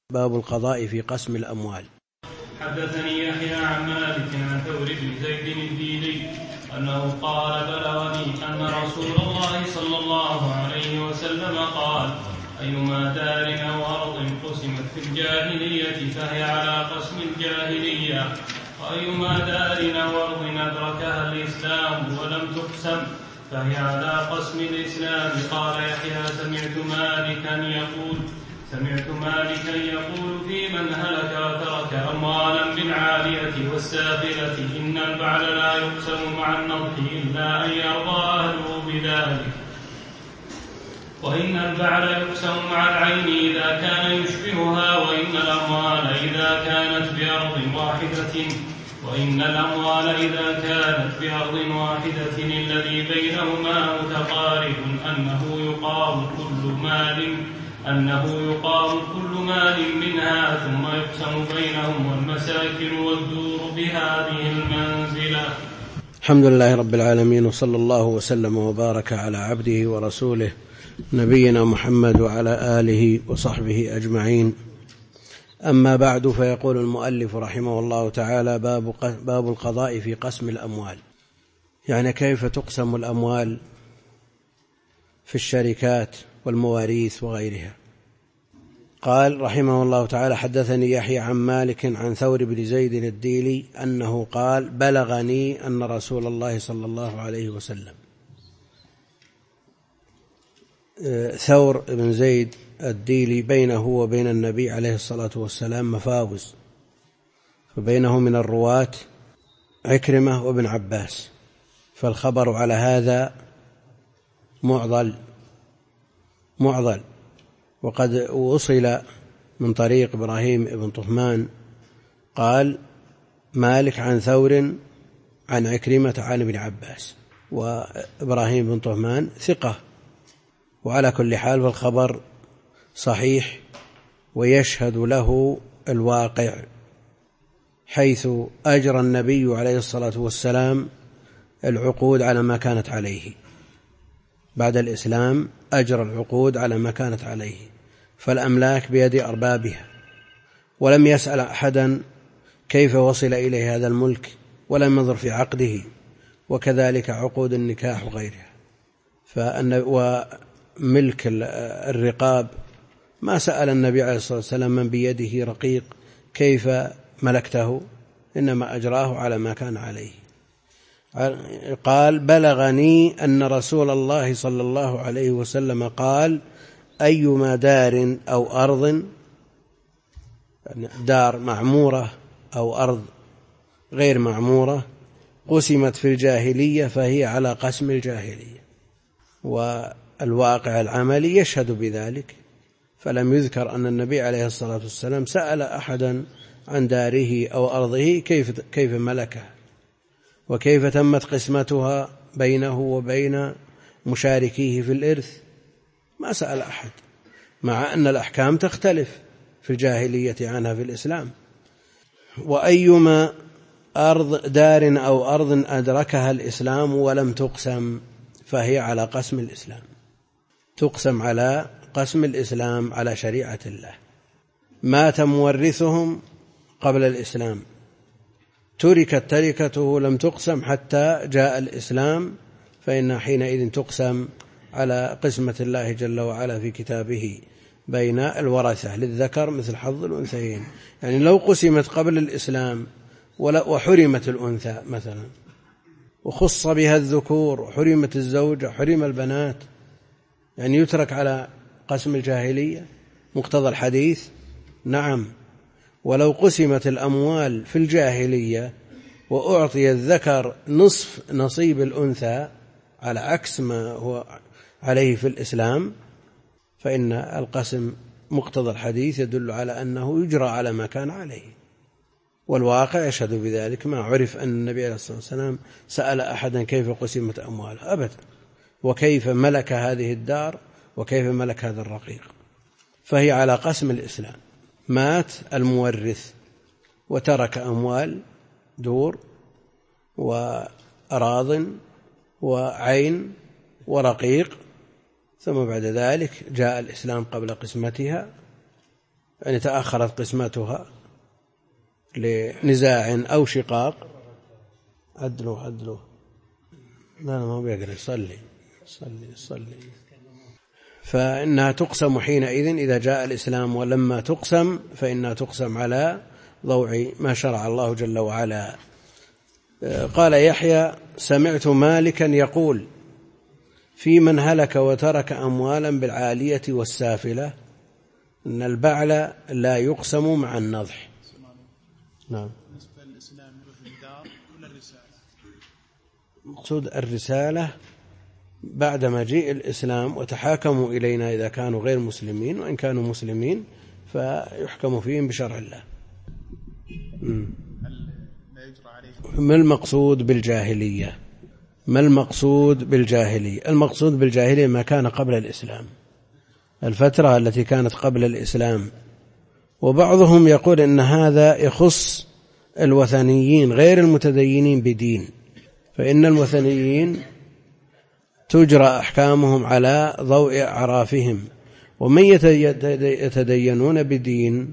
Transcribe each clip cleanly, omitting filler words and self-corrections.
باب القضاء في قسم الأموال. حدثني يحيى عن مالك عن ثور بن زيد الديلي أنه قال: بلغني أن رسول الله صلى الله عليه وسلم قال: أيما دار أو أرض قسمت في الجاهلية فهي على قسم الجاهلية، وأيما دار أو أرض أدركها الإسلام ولم تقسم فهي على قسم الإسلام. قال يحيى: سمعت مالكا يقول في من هلك وترك أموالا بالعالية والسافلة: إن البعل لا يقسم مع النضح إلا أن يرضى أهله بذلك، وإن البعل يقسم مع العين إذا كان يشبهها، وإن الأموال إذا كانت بأرض واحدة الذي بينهما متقارب أنه يقام كل مال منها ثم يقسم بينهم، والمساكن والدور بهذه المنزلة. الحمد لله رب العالمين، وصلى الله وسلم وبارك على عبده ورسوله نبينا محمد وعلى آله وصحبه أجمعين. أما بعد، فيقول المؤلف رحمه الله تعالى: باب القضاء في قسم الأموال، يعني كيف تقسم الأموال في الشركات والمواريث وغيرها. قال رحمه الله تعالى: حدثني يحيى عن مالك عن ثور بن زيد الديلي أنه قال: بلغني أن رسول الله صلى الله عليه وسلم. ثور بن زيد الديلي بينه وبين النبي عليه الصلاة والسلام مفاوز، فبينه من الرواة عكرمة وابن عباس، فالخبر على هذا معضل. وقد وصل من طريق إبراهيم بن طهمان قال: مالك عن ثور عن عكرمة عن ابن عباس، وإبراهيم بن طهمان ثقة. وعلى كل حال فالخبر صحيح، ويشهد له الواقع، حيث أجرى النبي عليه الصلاة والسلام العقود على ما كانت عليه. بعد الإسلام أجرى العقود على ما كانت عليه، فالأملاك بيد أربابها، ولم يسأل أحدا كيف وصل إليه هذا الملك، ولم ينظر في عقده، وكذلك عقود النكاح وغيرها. وملك الرقاب ما سأل النبي عليه الصلاة والسلام من بيده رقيق كيف ملكته، إنما أجراه على ما كان عليه. قال: بلغني أن رسول الله صلى الله عليه وسلم قال: أيما دار أو أرض، دار معمورة أو أرض غير معمورة، قسمت في الجاهلية فهي على قسم الجاهلية. والواقع العملي يشهد بذلك، فلم يذكر أن النبي عليه الصلاة والسلام سأل أحدا عن داره أو أرضه كيف ملكها، وكيف تمت قسمتها بينه وبين مشاركيه في الإرث. ما سأل أحد، مع أن الأحكام تختلف في الجاهلية عنها في الإسلام. وأيما دار أو أرض أدركها الإسلام ولم تقسم فهي على قسم الإسلام، تقسم على قسم الإسلام على شريعة الله. مات مورثهم قبل الإسلام، تركت تركته لم تقسم حتى جاء الإسلام، فإنها حينئذ تقسم على قسمة الله جل وعلا في كتابه بين الورثة للذكر مثل حظ الأنثيين. يعني لو قسمت قبل الإسلام وحرمت الأنثى مثلا، وخص بها الذكور، وحرمت الزوجة، حرم البنات، يعني يترك على قسم الجاهلية مقتضى الحديث؟ نعم. ولو قسمت الأموال في الجاهلية وأعطي الذكر نصف نصيب الأنثى على عكس ما هو عليه في الإسلام، فإن القسم مقتضى الحديث يدل على أنه يجرى على ما كان عليه، والواقع يشهد بذلك. ما عرف أن النبي عليه الصلاة والسلام سأل أحدا كيف قسمت أمواله أبدا، وكيف ملك هذه الدار، وكيف ملك هذا الرقيق، فهي على قسم الإسلام. مات المورث وترك أموال، دور وأراض وعين ورقيق، ثم بعد ذلك جاء الإسلام قبل قسمتها يعني تأخرت قسمتها لنزاع أو شقاق. عدلوا لا ما بيقرأ صلي فإنها تقسم حينئذ إذا جاء الإسلام، ولما تقسم فإنها تقسم على ضوء ما شرع الله جل وعلا. قال يحيى: سمعت مالكا يقول في من هلك وترك أموالا بالعالية والسافلة إن البعل لا يقسم مع النضح. نعم. بالنسبة للإسلام الدار ولا الرسالة؟ مقصود الرسالة بعد مجيء الإسلام وتحاكموا إلينا إذا كانوا غير مسلمين، وإن كانوا مسلمين فيحكم فيهم بشرع الله. ما المقصود بالجاهلية؟ المقصود بالجاهلية ما كان قبل الإسلام، الفترة التي كانت قبل الإسلام. وبعضهم يقول إن هذا يخص الوثنيين غير المتدينين بدين، فإن الوثنيين تجرى أحكامهم على ضوء أعرافهم، ومن يتدينون بدين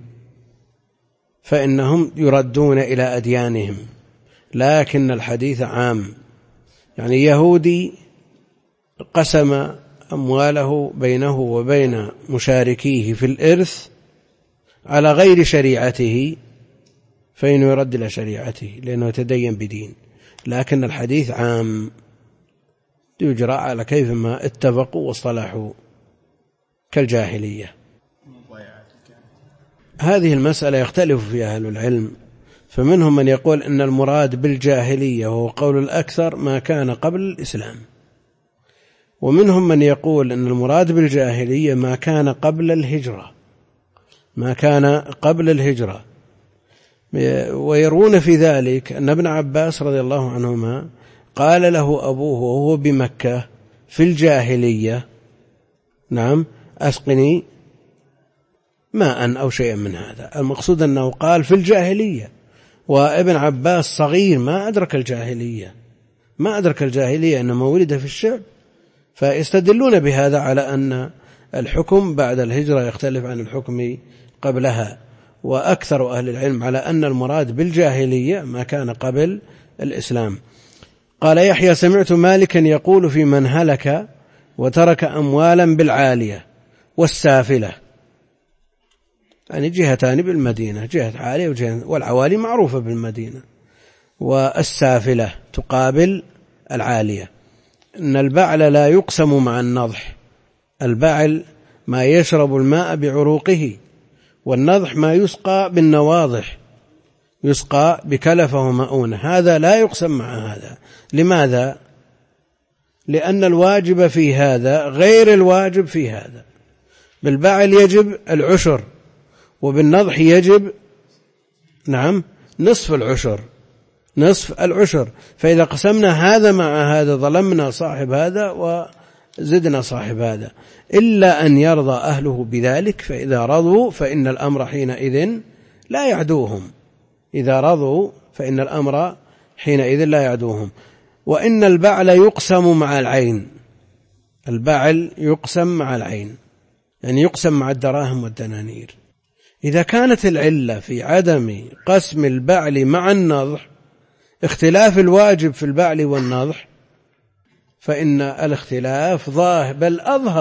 فإنهم يردون إلى أديانهم. لكن الحديث عام، يعني يهودي قسم أمواله بينه وبين مشاركيه في الإرث على غير شريعته فإنه يرد إلى شريعته لأنه يتدين بدين. لكن الحديث عام يجرى على كيفما اتفقوا واصطلحوا كالجاهلية. هذه المسألة يختلف فيها أهل العلم، فمنهم من يقول إن المراد بالجاهلية وهو قول الأكثر ما كان قبل الإسلام، ومنهم من يقول إن المراد بالجاهلية ما كان قبل الهجرة، ويرون في ذلك أن ابن عباس رضي الله عنهما قال له أبوه وهو بمكة في الجاهلية: نعم أسقني ماء أو شيئا من هذا. المقصود أنه قال في الجاهلية، وابن عباس صغير ما أدرك الجاهلية إنما ولد في الشعب، فيستدلون بهذا على أن الحكم بعد الهجرة يختلف عن الحكم قبلها. وأكثر أهل العلم على أن المراد بالجاهلية ما كان قبل الإسلام. قال يحيى: سمعت مالكا يقول في من هلك وترك أموالا بالعالية والسافلة، يعني جهتان بالمدينة، جهة عالية وجهة، والعوالي معروفة بالمدينة، والسافلة تقابل العالية، إن البعل لا يقسم مع النضح. البعل ما يشرب الماء بعروقه، والنضح ما يسقى بالنواضح، يسقى بكلفة ومؤونة، هذا لا يقسم مع هذا. لماذا؟ لأن الواجب في هذا غير الواجب في هذا. بالبعل يجب العشر، وبالنضح يجب نصف العشر. فإذا قسمنا هذا مع هذا ظلمنا صاحب هذا وزدنا صاحب هذا، إلا أن يرضى أهله بذلك، فإذا رضوا فإن الأمر حينئذ لا يعدوهم. وإن البعل يقسم مع العين، يعني يقسم مع الدراهم والدنانير. إذا كانت العلة في عدم قسم البعل مع النضح اختلاف الواجب في البعل والنضح، فإن الاختلاف ظاهر بل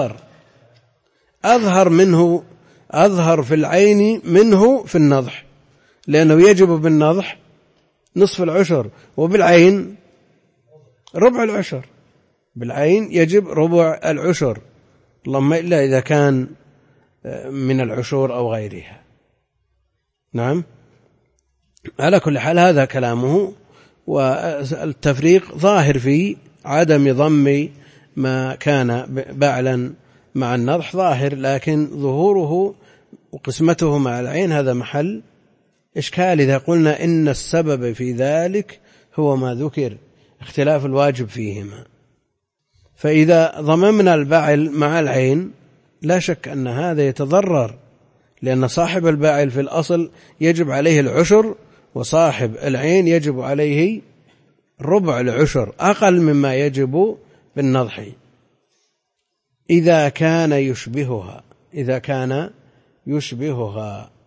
أظهر في العين منه في النضح، لأنه يجب بالنضح نصف العشر، وبالعين ربع العشر. بالعين يجب ربع العشر، اللهم إلا إذا كان من العشور أو غيرها. نعم، على كل حال هذا كلامه، والتفريق ظاهر في عدم ضم ما كان بعلا مع النضح ظاهر، لكن ظهوره وقسمته مع العين هذا محل إشكال. إذا قلنا إن السبب في ذلك هو ما ذكر، اختلاف الواجب فيهما، فإذا ضممنا البعل مع العين لا شك أن هذا يتضرر، لأن صاحب الباعل في الأصل يجب عليه العشر، وصاحب العين يجب عليه ربع العشر، أقل مما يجب بالنضح إذا كان يشبهها.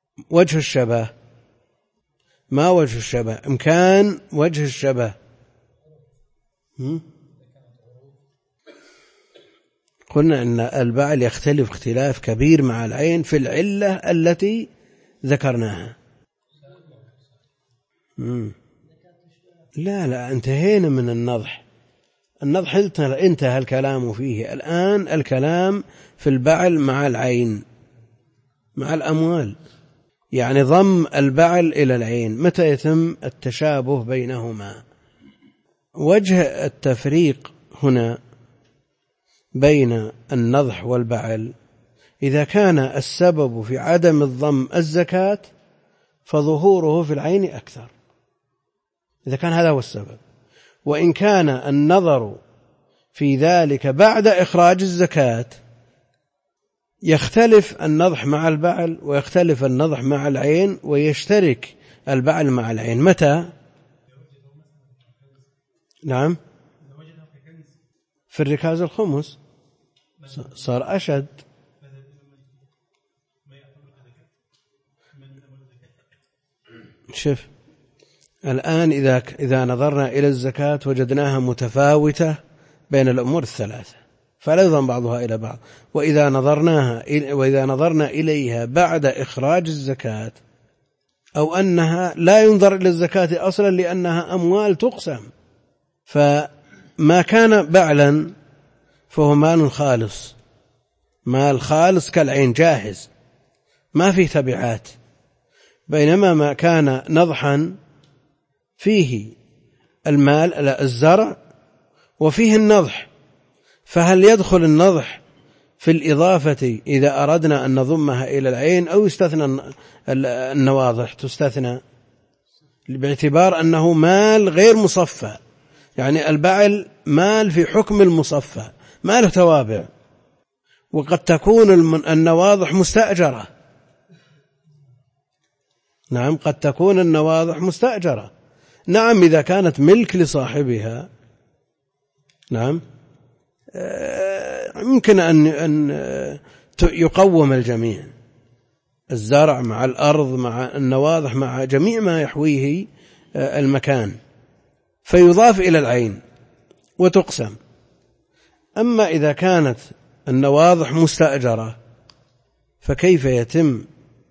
وجه الشبه، ما وجه الشبه؟ إمكان وجه الشبه. قلنا أن البعل يختلف اختلاف كبير مع العين في العلة التي ذكرناها. لا انتهينا من النضح. النضح انتهى الكلام فيه. الآن الكلام في البعل مع العين، مع الأموال، يعني ضم البعل إلى العين. متى يتم التشابه بينهما؟ وجه التفريق هنا بين النضح والبعل، إذا كان السبب في عدم الضم الزكاة فظهوره في العين أكثر، إذا كان هذا هو السبب. وإن كان النظر في ذلك بعد إخراج الزكاة يختلف النضح مع البعل ويختلف النضح مع العين، ويشترك البعل مع العين. متى؟ نعم، في الركاز الخمس صار أشد. شوف الآن إذا نظرنا إلى الزكاة وجدناها متفاوتة بين الأمور الثلاثة فلا يضم بعضها إلى بعض. وإذا نظرنا إليها بعد إخراج الزكاة، أو أنها لا ينظر إلى الزكاة أصلا لأنها أموال تقسم، فما كان بعلا فهو مال خالص، مال خالص كالعين جاهز ما فيه تبعات. بينما ما كان نضحا فيه المال الزرع وفيه النضح، فهل يدخل النضح في الإضافة إذا أردنا أن نضمها إلى العين، أو يستثنى النواضح؟ تستثنى باعتبار أنه مال غير مصفى، يعني البعل مال في حكم المصفى ما له توابع. وقد تكون النواضح مستأجرة. نعم، قد تكون النواضح مستأجرة. نعم، إذا كانت ملك لصاحبها نعم يمكن أن يقوم الجميع، الزرع مع الأرض مع النواضح مع جميع ما يحويه المكان، فيضاف إلى العين وتقسم. أما إذا كانت النواضح مستأجرة فكيف يتم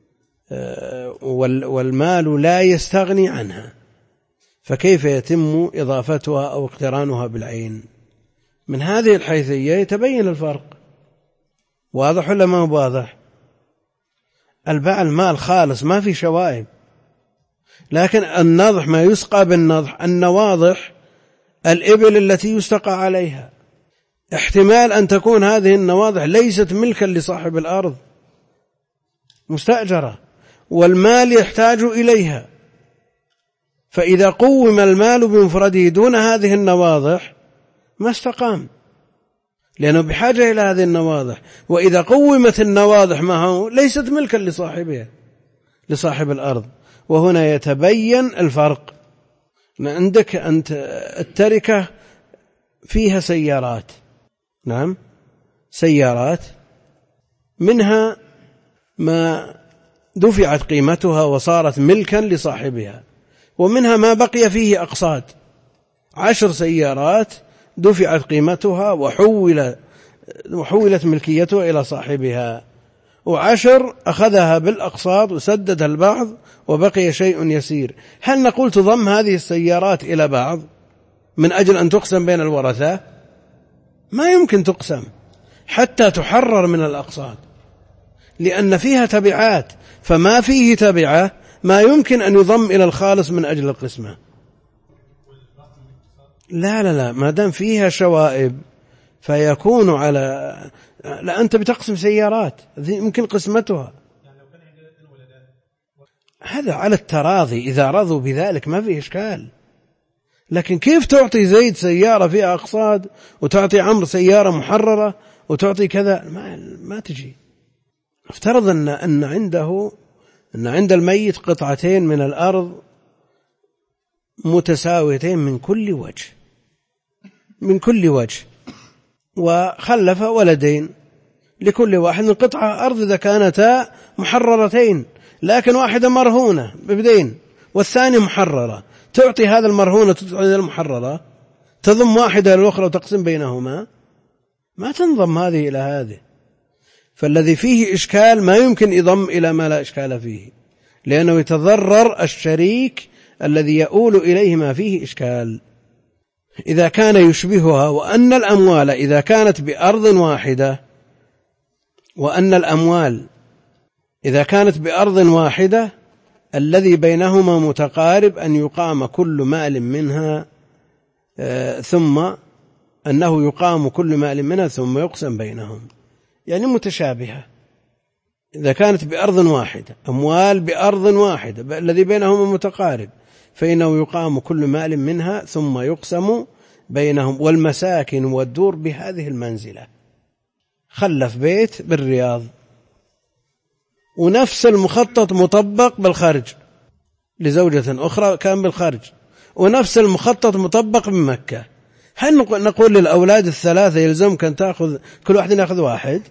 والمال لا يستغني عنها، فكيف يتم إضافتها أو اقترانها بالعين؟ من هذه الحيثية يتبين الفرق. واضح ولا ما هو واضح؟ البعل مال خالص ما في شوائب، لكن النضح ما يسقى بالنضح. النواضح الإبل التي يستقى عليها، احتمال أن تكون هذه النواضح ليست ملكا لصاحب الأرض، مستأجرة، والمال يحتاج إليها، فإذا قوم المال بمفرده دون هذه النواضح ما استقام، لأنه بحاجة إلى هذه النواضح. وإذا قومت النواضح معه ليست ملكا لصاحبها، لصاحب الأرض. وهنا يتبين الفرق. عندك أنت التركة فيها سيارات، نعم سيارات، منها ما دفعت قيمتها وصارت ملكا لصاحبها، ومنها ما بقي فيه أقساط. 10 سيارات دفعت قيمتها وحولت ملكيتها إلى صاحبها، و10 أخذها بالأقساط وسدد البعض وبقي شيء يسير. هل نقول تضم هذه السيارات إلى بعض من أجل أن تقسم بين الورثة؟ ما يمكن تقسم حتى تحرر من الأقساط، لأن فيها تبعات، فما فيه تبعة ما يمكن أن يضم إلى الخالص من أجل القسمة. لا ما دام فيها شوائب فيكون على، لا أنت بتقسم سيارات يمكن قسمتها، هذا على التراضي، إذا رضوا بذلك ما فيه إشكال. لكن كيف تعطي زيد سيارة فيها أقساط وتعطي عمرو سيارة محررة وتعطي كذا؟ ما تجي. افترض أن عند الميت قطعتين من الأرض متساويتين من كل وجه، وخلف ولدين، لكل واحد من قطعة أرض إذا كانتا محررتين لكن واحدة مرهونة ببدين والثانية محررة، تعطي هذا المرهونة تعطي هذا المحررة، تضم واحدة للأخرى وتقسم بينهما؟ ما تنضم هذه إلى هذه. فالذي فيه إشكال ما يمكن يضم إلى ما لا إشكال فيه، لأنه يتضرر الشريك الذي يؤول إليه ما فيه إشكال. إذا كان يشبهها، وأن الأموال إذا كانت بأرض واحدة، وأن الأموال إذا كانت بأرض واحدة الذي بينهما متقارب أن يقام كل مال منها ثم أنه يقام كل مال منها ثم يقسم بينهم، يعني متشابهة. إذا كانت بأرض واحدة، أموال بأرض واحدة الذي بينهما متقارب، فإنه يقام كل مال منها ثم يقسم بينهم. والمساكن والدور بهذه المنزلة، خلف بيت بالرياض ونفس المخطط مطبق بالخارج لزوجة أخرى كان بالخارج، ونفس المخطط مطبق بمكة، هل نقول للأولاد الثلاثة يلزمك أن تأخذ كل واحد يأخذ واحد؟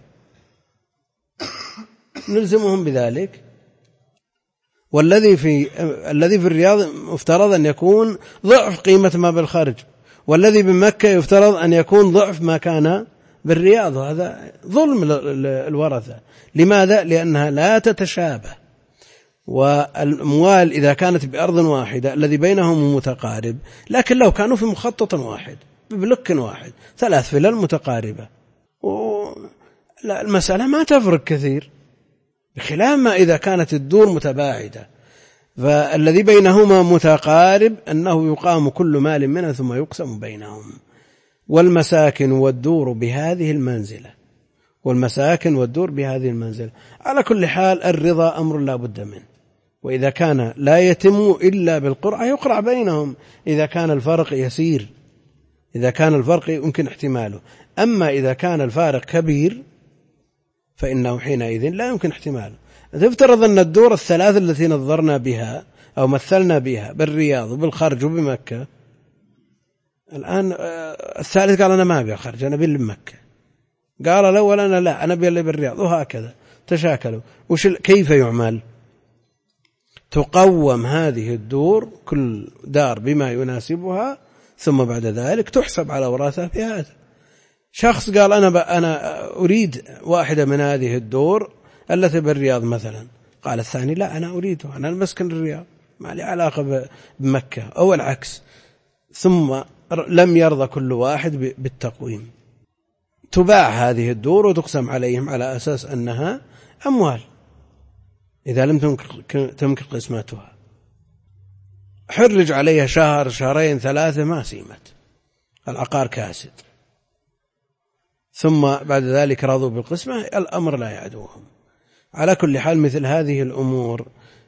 نلزمهم بذلك؟ والذي في الرياض مفترض أن يكون ضعف قيمة ما بالخارج، والذي بمكة يفترض أن يكون ضعف ما كان بالرياض، وهذا ظلم الورثة. لماذا؟ لأنها لا تتشابه. والأموال إذا كانت بأرض واحدة الذي بينهم متقارب، لكن لو كانوا في مخطط واحد ببلوك واحد 3 فلل متقاربة المسألة ما تفرق كثير، بخلاف ما إذا كانت الدور متباعدة. فالذي بينهما متقارب أنه يقام كل مال منها ثم يقسم بينهم. والمساكن والدور بهذه المنزلة، والمساكن والدور بهذه المنزلة. على كل حال الرضا أمر لا بد منه، وإذا كان لا يتم إلا بالقرعة يقرع بينهم إذا كان الفرق يسير، إذا كان الفرق يمكن احتماله. أما إذا كان الفارق كبير فإنه حينئذ لا يمكن احتماله. تفترض أن الدور الثلاثة التي نظرنا بها أو مثلنا بها بالرياض وبالخرج وبمكة، الآن الثالث قال أنا ما أبي الخرج أنا أبي بمكة، قال الأول أنا لا أنا أبي اللي بالرياض، وهكذا تشاكلوا. كيف يعمل؟ تقوم هذه الدور كل دار بما يناسبها، ثم بعد ذلك تحسب على وراثة في هذا. شخص قال أنا أريد واحدة من هذه الدور التي بالرياض مثلا، قال الثاني لا أنا أريدها، أنا مسكن الرياض ما لي علاقة بمكة، أو العكس. ثم لم يرضى كل واحد بالتقويم، تباع هذه الدور وتقسم عليهم على أساس أنها أموال إذا لم تمكن قسمتها. حرج عليها شهر شهرين 3 ما سيمت، العقار كاسد. ثم بعد ذلك رضوا بالقسمة، الأمر لا يعدوهم. على كل حال مثل هذه الأمور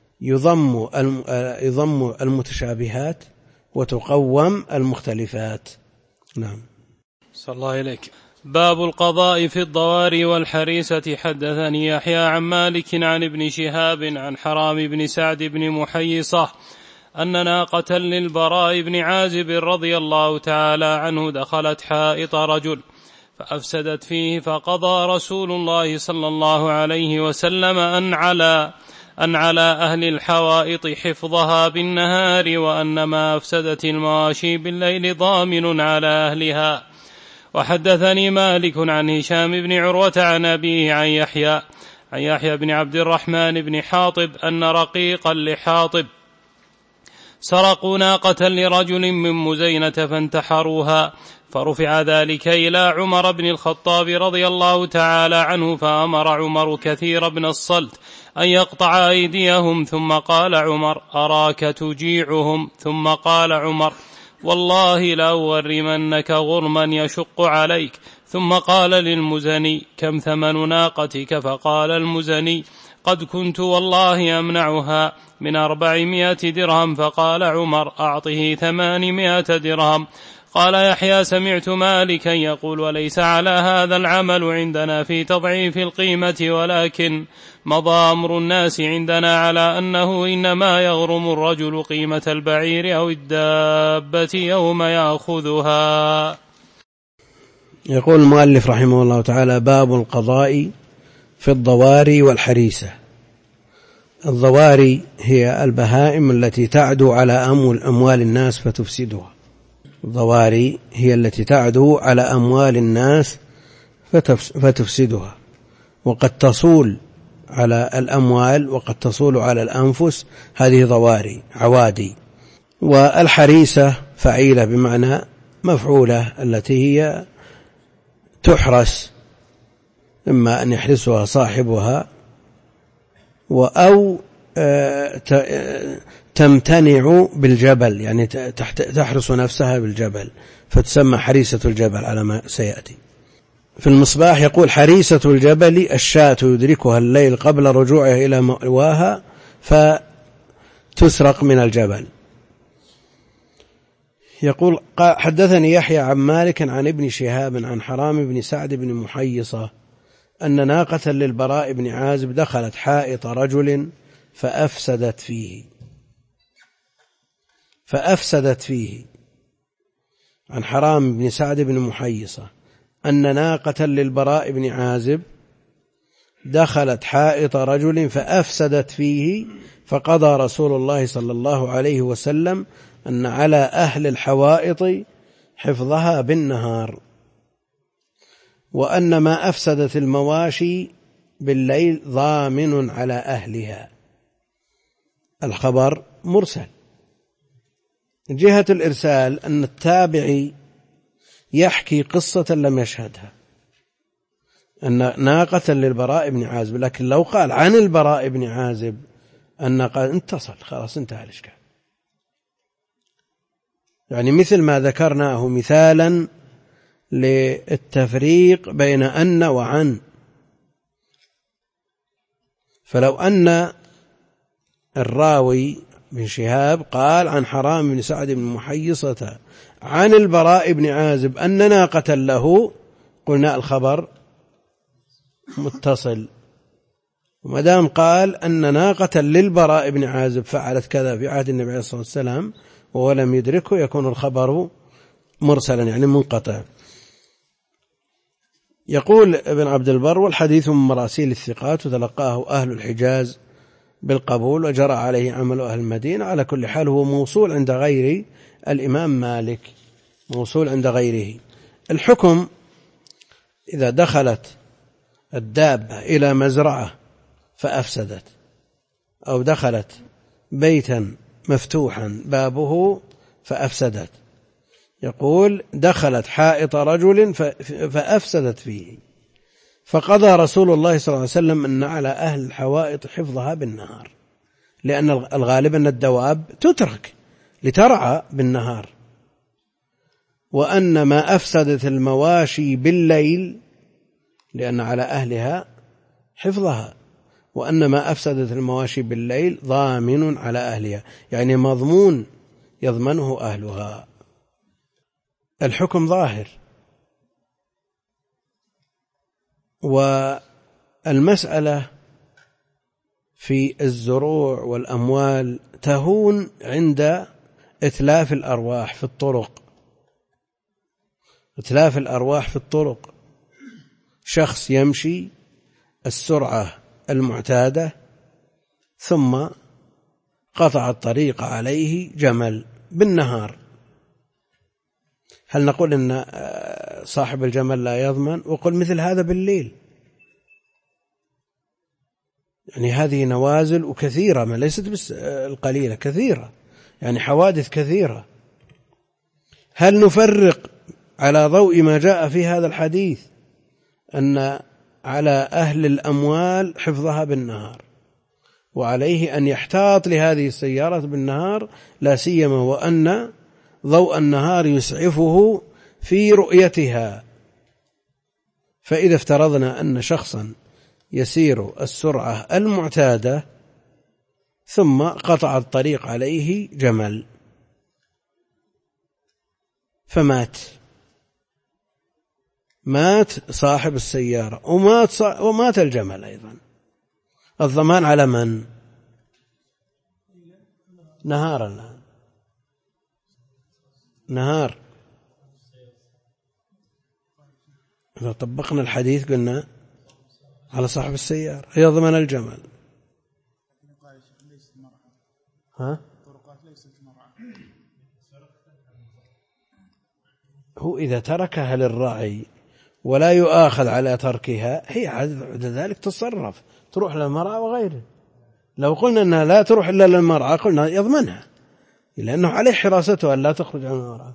يضم المتشابهات وتقوم المختلفات. نعم. صلى الله إليك. باب القضاء في الضواري والحريسة. حدثني يحيى عن مالك عن ابن شهاب عن حرام بن سعد بن محيصة أن ناقة للبراء بن عازب رضي الله تعالى عنه دخلت حائط رجل فأفسدت فيه، فقضى رسول الله صلى الله عليه وسلم أن على أهل الحوائط حفظها بالنهار، وأن ما أفسدت المواشي بالليل ضامن على أهلها. وحدثني مالك عن هشام بن عروة عن أبيه عن يحيى بن عبد الرحمن بن حاطب أن رقيقا لحاطب سرقوا ناقة لرجل من مزينة فانتحروها، فرفع ذلك إلى عمر بن الخطاب رضي الله تعالى عنه، فأمر عمر كثير بن الصلت أن يقطع أيديهم، ثم قال عمر أراك تجيعهم، ثم قال عمر والله لأورمنك غرما يشق عليك، ثم قال للمزني كم ثمن ناقتك؟ فقال المزني قد كنت والله أمنعها من 400 درهم، فقال عمر أعطه 800 درهم. قال يحيى سمعت مالكا يقول وليس على هذا العمل عندنا في تضعيف القيمة، ولكن مضى أمر الناس عندنا على أنه إنما يغرم الرجل قيمة البعير أو الدابة يوم يأخذها. يقول المؤلف رحمه الله تعالى: باب القضاء في الضواري والحريسة. الضواري هي البهائم التي تعدو على أموال الناس فتفسدها. الضواري هي التي تعدو على أموال الناس فتفسدها، وقد تصول على الأموال وقد تصول على الأنفس، هذه ضواري عوادي. والحريسة فعيلة بمعنى مفعولة، التي هي تحرس، إما أن يحرسها صاحبها أو تمتنع بالجبل، يعني تحرس نفسها بالجبل، فتسمى حريسة الجبل على ما سيأتي. في المصباح يقول: حريسة الجبل الشاة يدركها الليل قبل رجوعها إلى مأواها فتسرق من الجبل. يقول: حدثني يحيى عن مالك عن ابن شهاب عن حرام بن سعد بن محيصة أن ناقة للبراء بن عازب دخلت حائط رجل فأفسدت فيه. عن حرام بن سعد بن محيصة أن ناقة للبراء بن عازب دخلت حائط رجل فأفسدت فيه، فقضى رسول الله صلى الله عليه وسلم أن على أهل الحوائط حفظها بالنهار، وأن ما أفسدت المواشي بالليل ضامن على أهلها. الخبر مرسل. جهة الإرسال أن التابعي يحكي قصة لم يشهدها، أن ناقة للبراء بن عازب، لكن لو قال عن البراء بن عازب أن قال انتصل، خلاص انتهى الإشكال. يعني مثل ما ذكرناه مثالا للتفريق بين أن وعن. فلو أن الراوي بن شهاب قال عن حرام بن سعد بن محيصة عن البراء بن عازب أن ناقة له، قلنا الخبر متصل. ومدام قال أن ناقة للبراء بن عازب فعلت كذا في عهد النبي عليه الصلاة والسلام ولم يدركه، يكون الخبر مرسلا يعني منقطع. يقول ابن عبد البر: والحديث من مراسيل الثقات وتلقاه أهل الحجاز بالقبول وجرى عليه عمل أهل المدينة. على كل حال هو موصول عند غير الإمام مالك، موصول عند غيره. الحكم إذا دخلت الدابة إلى مزرعة فأفسدت، أو دخلت بيتا مفتوحا بابه فأفسدت. يقول: دخلت حائط رجل فأفسدت فيه، فقضى رسول الله صلى الله عليه وسلم أن على أهل الحوائط حفظها بالنهار، لأن الغالب أن الدواب تترك لترعى بالنهار، وأن ما أفسدت المواشي بالليل لأن على أهلها حفظها، وأن ما أفسدت المواشي بالليل ضامن على أهلها، يعني مضمون يضمنه أهلها. الحكم ظاهر. والمسألة في الزروع والأموال تهون عند إتلاف الأرواح في الطرق. إتلاف الأرواح في الطرق، شخص يمشي السرعة المعتادة ثم قطع الطريق عليه جمل بالنهار، هل نقول إن صاحب الجمل لا يضمن؟ وقل مثل هذا بالليل. يعني هذه نوازل وكثيرة، ما ليست بس القليلة، كثيرة، يعني حوادث كثيرة. هل نفرق على ضوء ما جاء في هذا الحديث أن على أهل الأموال حفظها بالنهار، وعليه أن يحتاط لهذه السيارة بالنهار، لا سيما وأن ضوء النهار يسعفه في رؤيتها؟ فإذا افترضنا أن شخصا يسير السرعة المعتادة ثم قطع الطريق عليه جمل فمات، مات صاحب السيارة ومات الجمل أيضا، الضمان على من؟ نهارا، نهار. إذا طبقنا الحديث قلنا على صاحب السيارة يضمن الجمل. هو إذا تركها للرعي ولا يؤاخذ على تركها هي عند ذلك تصرف تروح للمرعى وغيره. لو قلنا أنها لا تروح إلا للمرعى قلنا يضمنها لأنه عليه حراستها أن لا تخرج عن المرعى.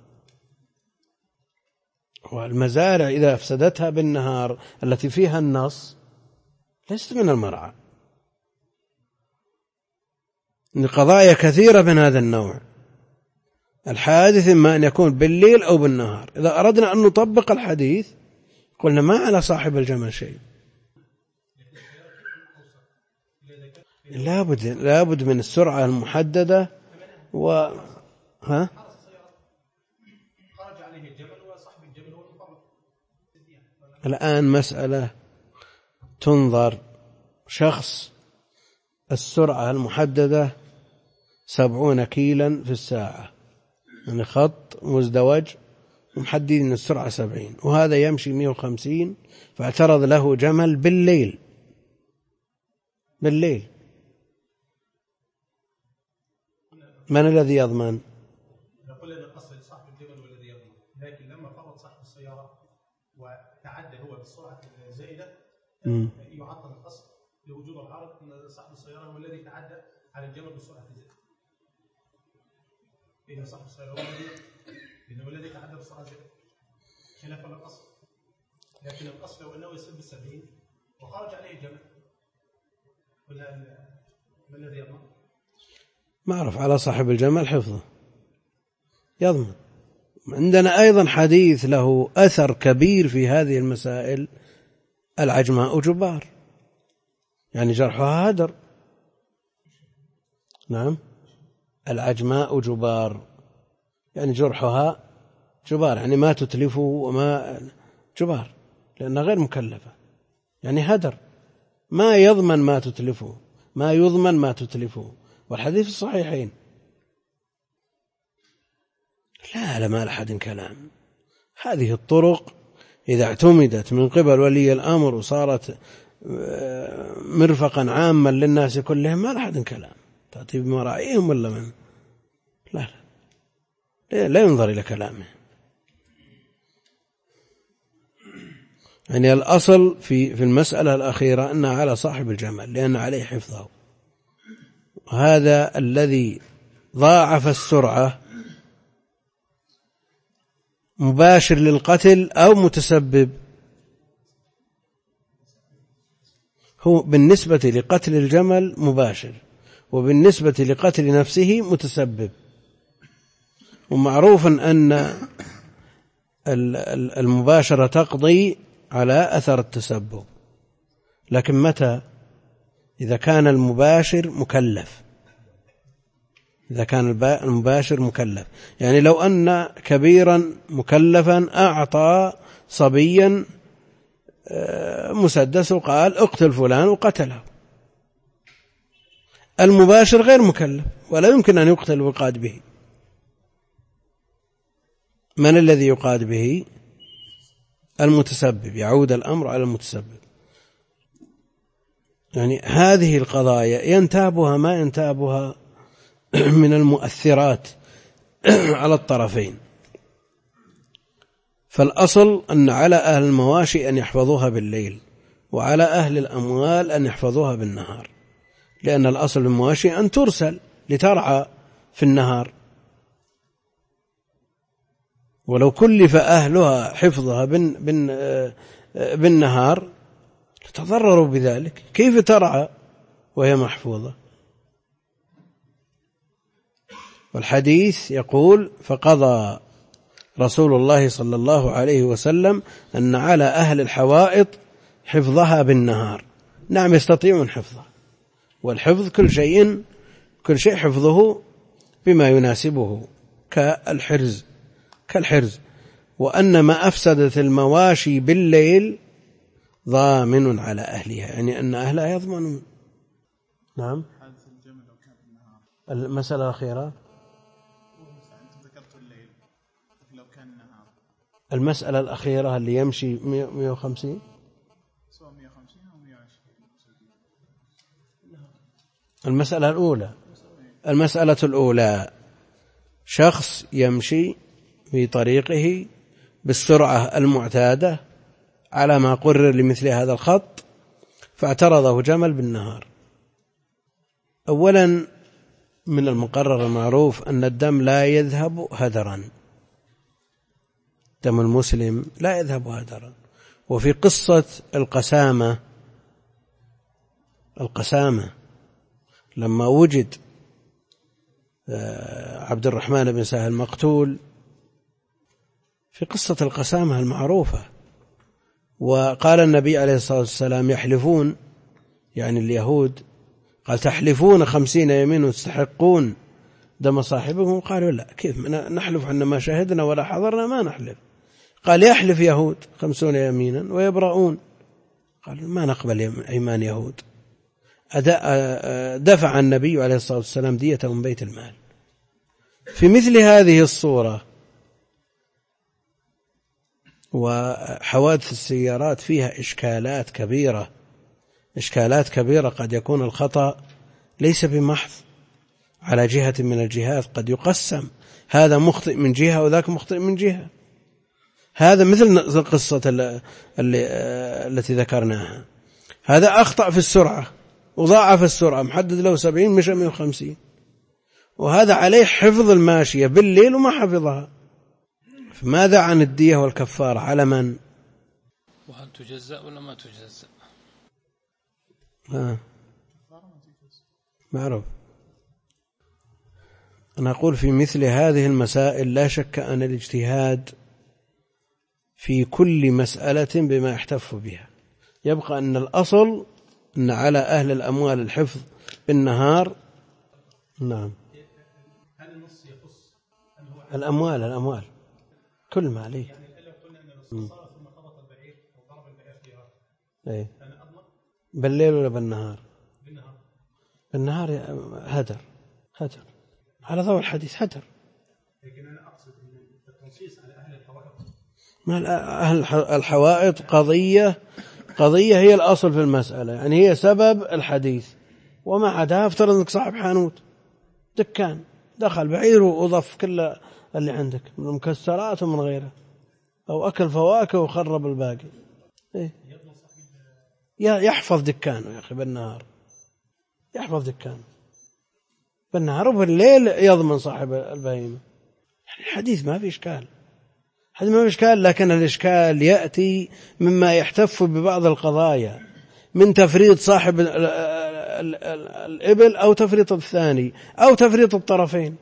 والمزارع إذا أفسدتها بالنهار التي فيها النص ليست من المرعى. قضايا كثيرة من هذا النوع الحادث إما أن يكون بالليل أو بالنهار. إذا أردنا أن نطبق الحديث قلنا ما على صاحب الجمل شيء. لابد من السرعة المحددة الآن مسألة تنظر شخص السرعة المحددة 70 كيلا في الساعة يعني خط مزدوج ومحددين السرعة 70 وهذا يمشي 150 فاعترض له جمل بالليل من الذي يضمن؟ نقول هذا القصر لصاحب الجبل والذي يضمن. لكن لما فرض صاحب السيارة وتعدى هو بالسرعة الزائدة يعطل القصر لوجود العارض أن صاحب السيارة هو الذي تعدى على الجبل بالسرعة الزائدة. إذا صاحب السيارة هو الذي تعدى بالسرعة الزائدة خلاف القصر. لكن القصر لو أنه يصل ب70 وخرج عليه الجبل ما الذي يضمن؟ معرف على صاحب الجمل حفظه يضمن. عندنا أيضا حديث له أثر كبير في هذه المسائل العجماء جبار يعني جرحها هدر. نعم العجماء جبار يعني جرحها جبار يعني ما تتلفه وما جبار لأنها غير مكلفة يعني هدر ما يضمن ما تتلفه ما يضمن ما تتلفه. والحديث الصحيحين. لا ما لأحد كلام. هذه الطرق إذا اعتمدت من قبل ولي الأمر وصارت مرفقا عاما للناس كلهم ما لأحد كلام. تأتي بمراعيهم ولا من لا ينظر إلى كلامه. يعني الأصل في المسألة الأخيرة أنها على صاحب الجمل لأن عليه حفظه. هذا الذي ضاعف السرعة مباشر للقتل أو متسبب؟ هو بالنسبة لقتل الجمل مباشر وبالنسبة لقتل نفسه متسبب. ومعروف أن المباشرة تقضي على أثر التسبب. لكن متى؟ إذا كان المباشر مكلف. إذا كان المباشر مكلف يعني لو أن كبيرا مكلفا أعطى صبيا مسدس وقال اقتل فلان وقتله. المباشر غير مكلف ولا يمكن أن يقتل ويقاد به. من الذي يقاد به؟ المتسبب. يعود الأمر على المتسبب. يعني هذه القضايا ينتابها ما ينتابها من المؤثرات على الطرفين. فالأصل أن على أهل المواشي أن يحفظوها بالليل وعلى أهل الأموال أن يحفظوها بالنهار لأن الأصل المواشي أن ترسل لترعى في النهار. ولو كلف أهلها حفظها بالنهار تضرروا بذلك. كيف ترعى وهي محفوظة؟ والحديث يقول فقضى رسول الله صلى الله عليه وسلم أن على أهل الحوائط حفظها بالنهار. نعم يستطيعون حفظها والحفظ كل شيء حفظه بما يناسبه كالحرز. وأن ما أفسدت المواشي بالليل ضامن على أهلها يعني أن أهلها يضمنون. نعم المسألة الأخيرة المسألة الأخيرة اللي يمشي 150 سواء 150 أو 120. المسألة الأولى المسألة الأولى: شخص يمشي في طريقه بالسرعة المعتادة على ما قرر لمثل هذا الخط، فاعترضه جمل بالنهار. أولا، من المقرر المعروف أن الدم لا يذهب هدرا، دم المسلم لا يذهب هدرا. وفي قصة القسامة لما وجد عبد الرحمن بن سهل مقتول، في قصة القسامة المعروفة، وقال النبي عليه الصلاة والسلام: يحلفون، يعني اليهود، قال: تحلفون 50 يمين وتستحقون دم صاحبهم. قالوا: لا، كيف نحلف عنا ما شاهدنا ولا حضرنا؟ ما نحلف. قال: يحلف يهود 50 يمينا ويبرؤون. قالوا: ما نقبل أيمان يهود. دفع النبي عليه الصلاة والسلام دية من بيت المال. في مثل هذه الصورة وحوادث السيارات فيها إشكالات كبيرة، قد يكون الخطأ ليس بمحض على جهة من الجهات، قد يقسم، هذا مخطئ من جهة وذاك مخطئ من جهة. هذا مثل القصة التي ذكرناها، هذا أخطأ في السرعة وضاعف السرعة، محدد له 70 مشى 150، وهذا عليه حفظ الماشية بالليل وما حفظها. فماذا عن الدية والكفارة؟ على من؟ وهل تجزأ ولا ما تجزأ؟ معروف. أنا أقول في مثل هذه المسائل لا شك أن الاجتهاد في كل مسألة بما يحتف بها. يبقى أن الأصل أن على أهل الأموال الحفظ بالنهار. نعم. هل النص يخص الأموال كل ما عليه. يعني لو قلنا أن النص صار ثم خبط البعير وضرب البعير فيها، إيه؟ أنا أضمن بالليل ولا بالنهار؟ بالنهار هدر على ضوء الحديث هدر. لكن أنا أقصد أن التنصيص على أهل الحوائط، ما أهل الحوائط قضية هي الأصل في المسألة، يعني هي سبب الحديث. وما عداها افترض أنك صاحب حانوت دكان، دخل بعير وضف كل اللي عندك من مكسرات ومن غيره، أو أكل فواكه وخرب الباقي. إيه؟ يحفظ دكانه يا أخي بالنهار، يحفظ دكانه بالنهار، وبالليل يضمن صاحب البهيمة. يعني الحديث ما في إشكال، لكن الإشكال يأتي مما يحتف ببعض القضايا من تفريط صاحب الإبل أو تفريط الثاني أو تفريط الطرفين.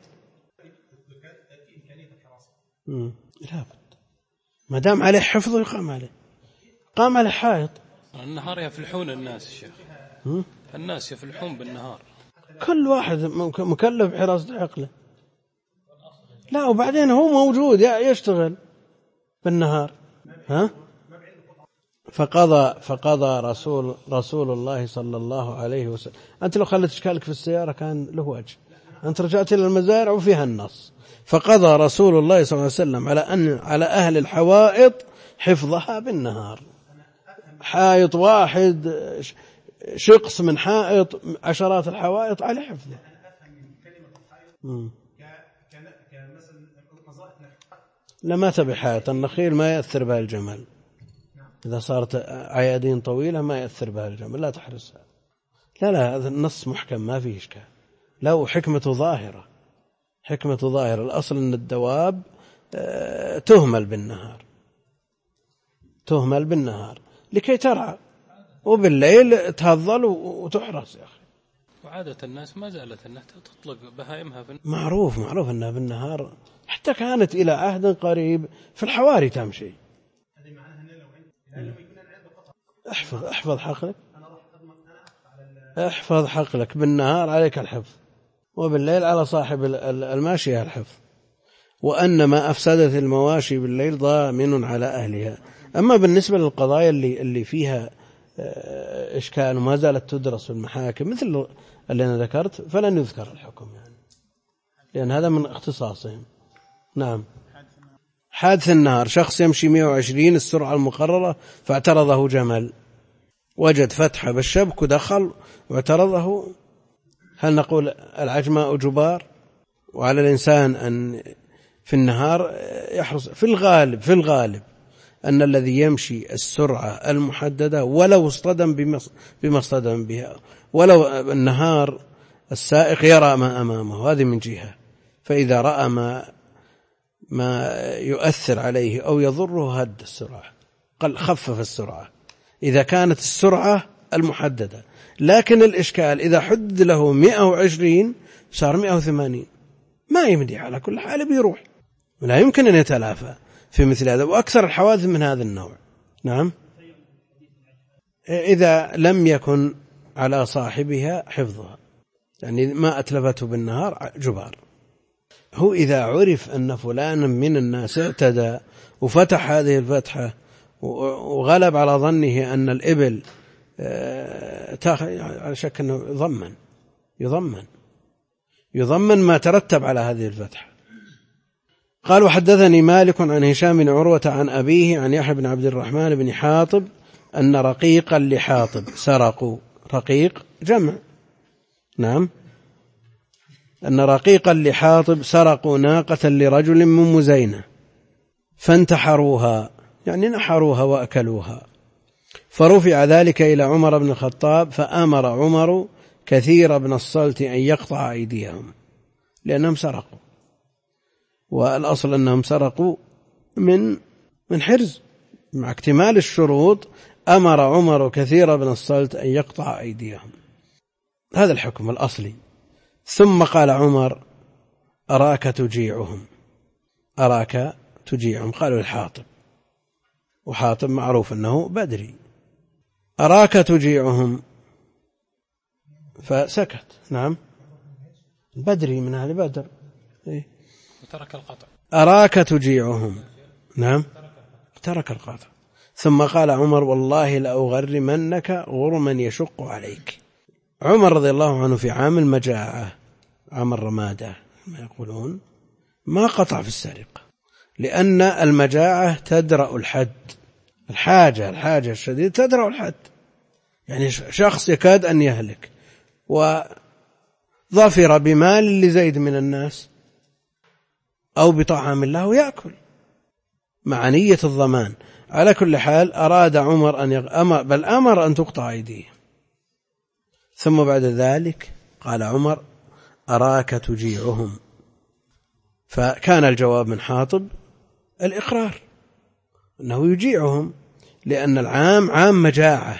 لا بد، ما دام عليه حفظه يقام عليه حائط. النهار يفلحون الناس الشيخ، الناس يفلحون بالنهار، كل واحد مكلف بحراسة عقله. لا، وبعدين هو موجود يشتغل بالنهار. فقضى رسول الله صلى الله عليه وسلم. أنت لو خلت إشكالك في السيارة كان له وجه، أنت رجعت إلى المزارع وفيها النص. فقضى رسول الله صلى الله عليه وسلم على أهل الحوائط حفظها بالنهار. حائط واحد، شقص من حائط، عشرات الحوائط على حفظه. لما تبي حائط النخيل ما يأثر بها الجمل، إذا صارت عيادين طويلة ما يأثر بها الجمل، لا تحرسها. لا هذا النص محكم ما فيه إشكال، له حكمة ظاهرة. الأصل أن الدواب تهمل بالنهار لكي ترعى، وبالليل تهضل وتحرس يا أخي. وعادة الناس ما زالت أنها تطلق بهائمها معروف أنها بالنهار، حتى كانت إلى عهد قريب في الحواري تمشي. احفظ حقلك بالنهار عليك الحفظ، وبالليل على صاحب الماشية الحفظ. وأن ما أفسدت المواشي بالليل ضامن على أهلها. أما بالنسبة للقضايا اللي فيها إشكال وما زالت تدرس في المحاكم مثل اللي أنا ذكرت، فلن يذكر الحكم يعني، لأن هذا من اختصاصهم. نعم. حادث النهار، شخص يمشي 120 السرعة المقررة فاعترضه جمل، وجد فتحة بالشبك ودخل واعترضه هل نقول العجماء جبار؟ وعلى الإنسان أن في النهار يحرص في الغالب أن الذي يمشي السرعة المحددة ولو اصطدم بما اصطدم بها، ولو النهار السائق يرى ما أمامه، هذه من جهة، فإذا رأى ما يؤثر عليه أو يضره هد السرعة، خفف السرعة إذا كانت السرعة المحددة. لكن الإشكال إذا حدد له 120 صار 180 ما يمدي، على كل حال بيروح، ولا يمكن أن يتلافى في مثل هذا، وأكثر الحوادث من هذا النوع. نعم، إذا لم يكن على صاحبها حفظها، يعني ما أتلفته بالنهار جبار. هو إذا عرف أن فلانا من الناس اعتدى وفتح هذه الفتحة وغلب على ظنه أن الإبل على شك أنه يضمن ما ترتب على هذه الفتحة. قال: وحدثني مالك عن هشام بن عروة عن أبيه عن يحيى بن عبد الرحمن بن حاطب أن رقيقا لحاطب سرقوا، رقيق جمع، نعم، أن رقيقا لحاطب سرقوا ناقة لرجل من مزينة فانتحروها، يعني نحروها وأكلوها، فرفع ذلك إلى عمر بن الخطاب، فأمر عمر كثير بن الصلت أن يقطع أيديهم لأنهم سرقوا، والأصل أنهم سرقوا من حرز مع اكتمال الشروط. أمر عمر كثير بن الصلت أن يقطع أيديهم، هذا الحكم الأصلي. ثم قال عمر: أراك تجيعهم، قالوا الحاطب، وحاطب معروف أنه بدري، أراك تجيعهم، فسكت. نعم، بدري من أهل بدر، وترك القطع. أراك تجيعهم، نعم، ترك القطع. ثم قال عمر: والله لأغرمنك غرما يشق عليك. عمر رضي الله عنه في عام المجاعة، عام الرمادة ما يقولون، ما قطع في السرقة، لأن المجاعة تدرأ الحد، الحاجة الشديدة تدرأ الحد، يعني شخص يكاد أن يهلك وظفر بمال لزيد من الناس أو بطعام له يأكل مع نية الضمان. على كل حال أراد عمر أمر أن تقطع أيديه. ثم بعد ذلك قال عمر: أراك تجيعهم، فكان الجواب من حاطب الإقرار أنه يجيعهم، لأن العام عام مجاعة،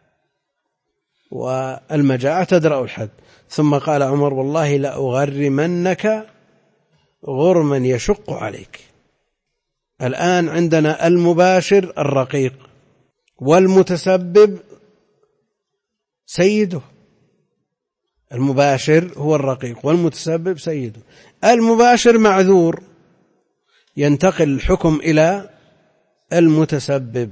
والمجاعة تدرأ الحد. ثم قال عمر: والله لأغرمنك غرما يشق عليك. الآن عندنا المباشر الرقيق، والمتسبب سيده. المباشر هو الرقيق والمتسبب سيده. المباشر معذور، ينتقل الحكم إلى المتسبب.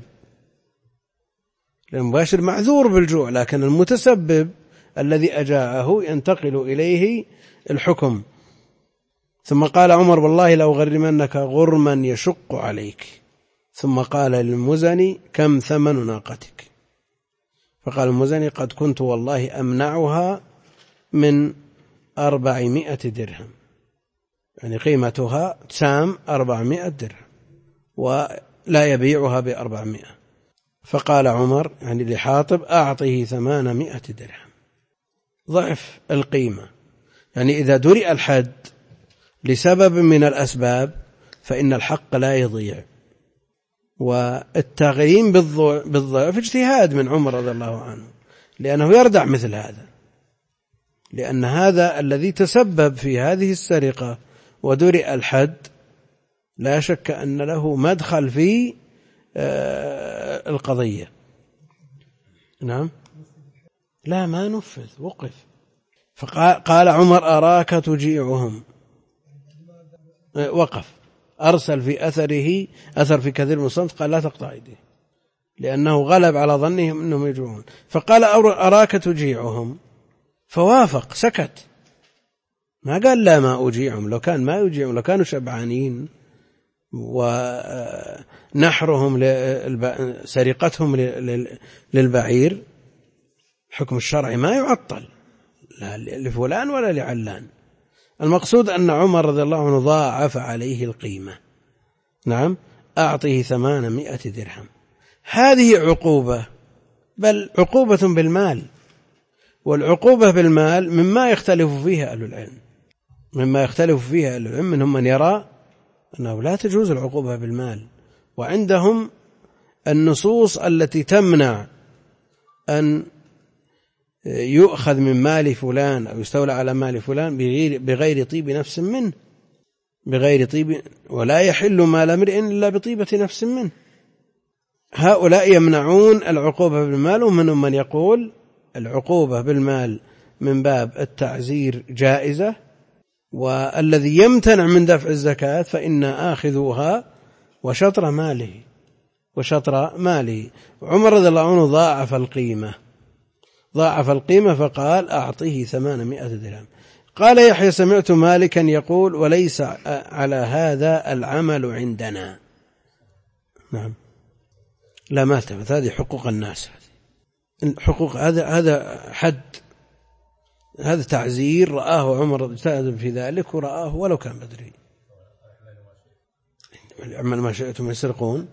المباشر معذور بالجوع، لكن المتسبب الذي أجاعه ينتقل إليه الحكم. ثم قال عمر: والله لو غرمنك غرما يشق عليك. ثم قال للمزني: كم ثمن ناقتك؟ فقال المزني: قد كنت والله أمنعها من 400 درهم، يعني قيمتها سام 400 درهم، ولا يبيعها ب400. فقال عمر يعني لحاطب: أعطه 800 درهم، ضعف القيمة. يعني إذا درئ الحد لسبب من الأسباب فإن الحق لا يضيع. والتغريم بالضعف اجتهاد من عمر رضي الله عنه، لأنه يردع مثل هذا، لأن هذا الذي تسبب في هذه السرقة ودرئ الحد لا شك أن له مدخل في القضية. نعم، لا ما نفذ، وقف. فقال عمر: أراك تجيعهم، وقف، أرسل في أثر في كثير من الصمت، قال: لا تقطع يديه، لأنه غلب على ظنهم أنهم يجوعون. فقال: أراك تجيعهم، فوافق، سكت، ما قال لا ما أجيعهم. لو كان ما يجيعهم، لو كانوا شبعانين ونحرهم سرقتهم للبعير، حكم الشرع ما يعطل، لا لفلان ولا لعلان. المقصود أن عمر رضي الله عنه ضاعف عليه القيمة. نعم، أعطيه 800 درهم. هذه عقوبة، بل عقوبة بالمال، والعقوبة بالمال مما يختلف فيها أهل العلم، منهم من يرى أنه لا تجوز العقوبة بالمال، وعندهم النصوص التي تمنع أن يؤخذ من مال فلان أو يستولى على مال فلان بغير طيب نفس منه، ولا يحل مال امرئ إلا بطيبة نفس منه. هؤلاء يمنعون العقوبة بالمال، ومنهم من يقول العقوبة بالمال من باب التعزير جائزة، والذي يمتنع من دفع الزكاة فإن آخذوها وشطر ماله. عمر رضي الله عنه ضاعف القيمة فقال أعطيه 800 درهم. قال يحيى سمعت مالكا يقول وليس على هذا العمل عندنا. نعم، لا ما التفت، هذه حقوق الناس، حقوق، هذا حد، هذا تعزير رآه عمر اجتهد في ذلك ورآه ولو كان بدري. اعمل ما شئتم يسرقون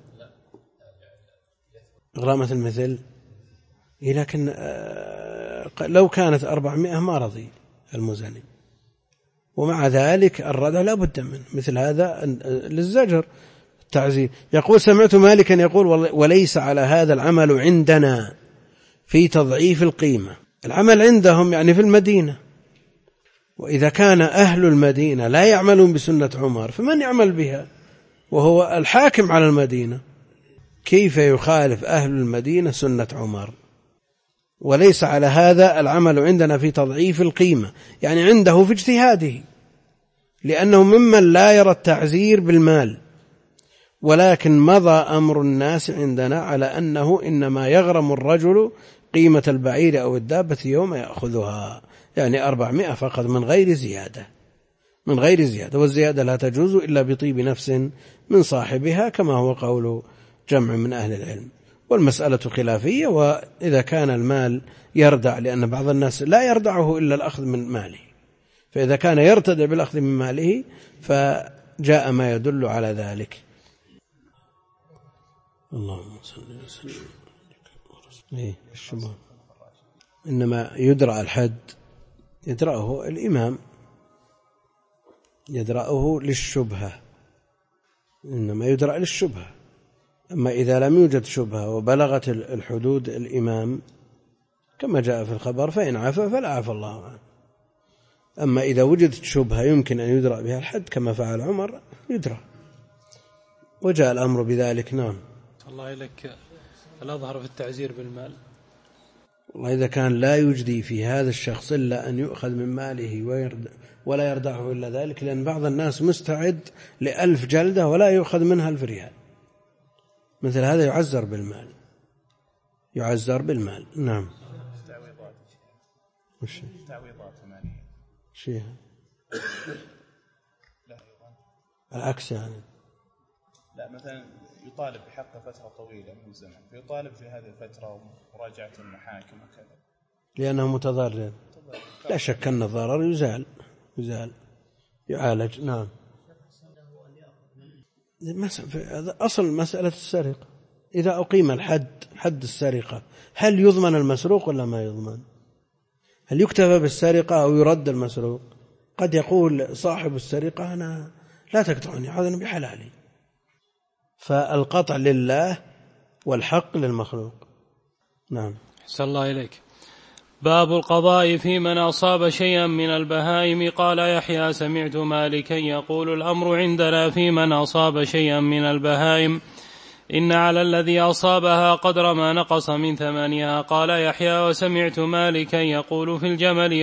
غرامة المثل، لكن لو كانت 400 ما رضي المزني، ومع ذلك الردع لا بد منه، مثل هذا للزجر التعزير. يقول سمعت مالكا يقول وليس على هذا العمل عندنا في تضعيف القيمة. العمل عندهم يعني في المدينة، وإذا كان أهل المدينة لا يعملون بسنة عمر فمن يعمل بها وهو الحاكم على المدينة؟ كيف يخالف أهل المدينة سنة عمر؟ وليس على هذا العمل عندنا في تضعيف القيمة، يعني عنده في اجتهاده، لأنه ممن لا يرى التعزير بالمال، ولكن مضى أمر الناس عندنا على أنه إنما يغرم الرجل قيمة البعير أو الدابة يوم يأخذها، يعني 400 فقط من غير زيادة، والزيادة لا تجوز إلا بطيب نفس من صاحبها، كما هو قول جمع من أهل العلم. والمسألة خلافية، وإذا كان المال يردع، لأن بعض الناس لا يردعه إلا الأخذ من ماله، فإذا كان يرتدع بالأخذ من ماله فجاء ما يدل على ذلك. اللهم صل وسلم. الشبهة إنما يدرأ الحد، يدرأه الإمام، يدرأه للشبهة، إنما يدرأ للشبهة. أما إذا لم يوجد شبهة وبلغت الحدود الإمام كما جاء في الخبر فإن عفا فلا عفى الله عنه. أما إذا وجدت شبهة يمكن أن يدرأ بها الحد كما فعل عمر يدرأ، وجاء الأمر بذلك. نعم. الله إليك، الأظهر في التعزير بالمال، والله إذا كان لا يجدي في هذا الشخص إلا أن يؤخذ من ماله ولا يردعه إلا ذلك، لأن بعض الناس مستعد ل1000 جلدة ولا يؤخذ منها 1000 ريال، مثل هذا يعزر بالمال. نعم. تعويضات مالية شيء العكس، يعني لا، مثلا يطالب بحقه فترة طويلة من الزمن، فيطالب في هذه الفترة مراجعة المحاكم وكذا لأنه متضرر. لا شك أن الضرر يزال يعالج. نعم. أصل مسألة السرقة، إذا أقيم حد السرقة هل يضمن المسروق ولا ما يضمن؟ هل يكتفى بالسرقة أو يرد المسروق؟ قد يقول صاحب السرقة أنا لا تقطعني، هذا بحلالي. فالقطع لله والحق للمخلوق. نعم. أحسن الله إليك. باب القضاء في من أصاب شيئا من البهائم. قال يحيى سمعت مالكا يقول الأمر عندنا في من أصاب شيئا من البهائم إن على الذي أصابها قدر ما نقص من ثمنها. قال يحيى وسمعت مالكا يقول في الجمل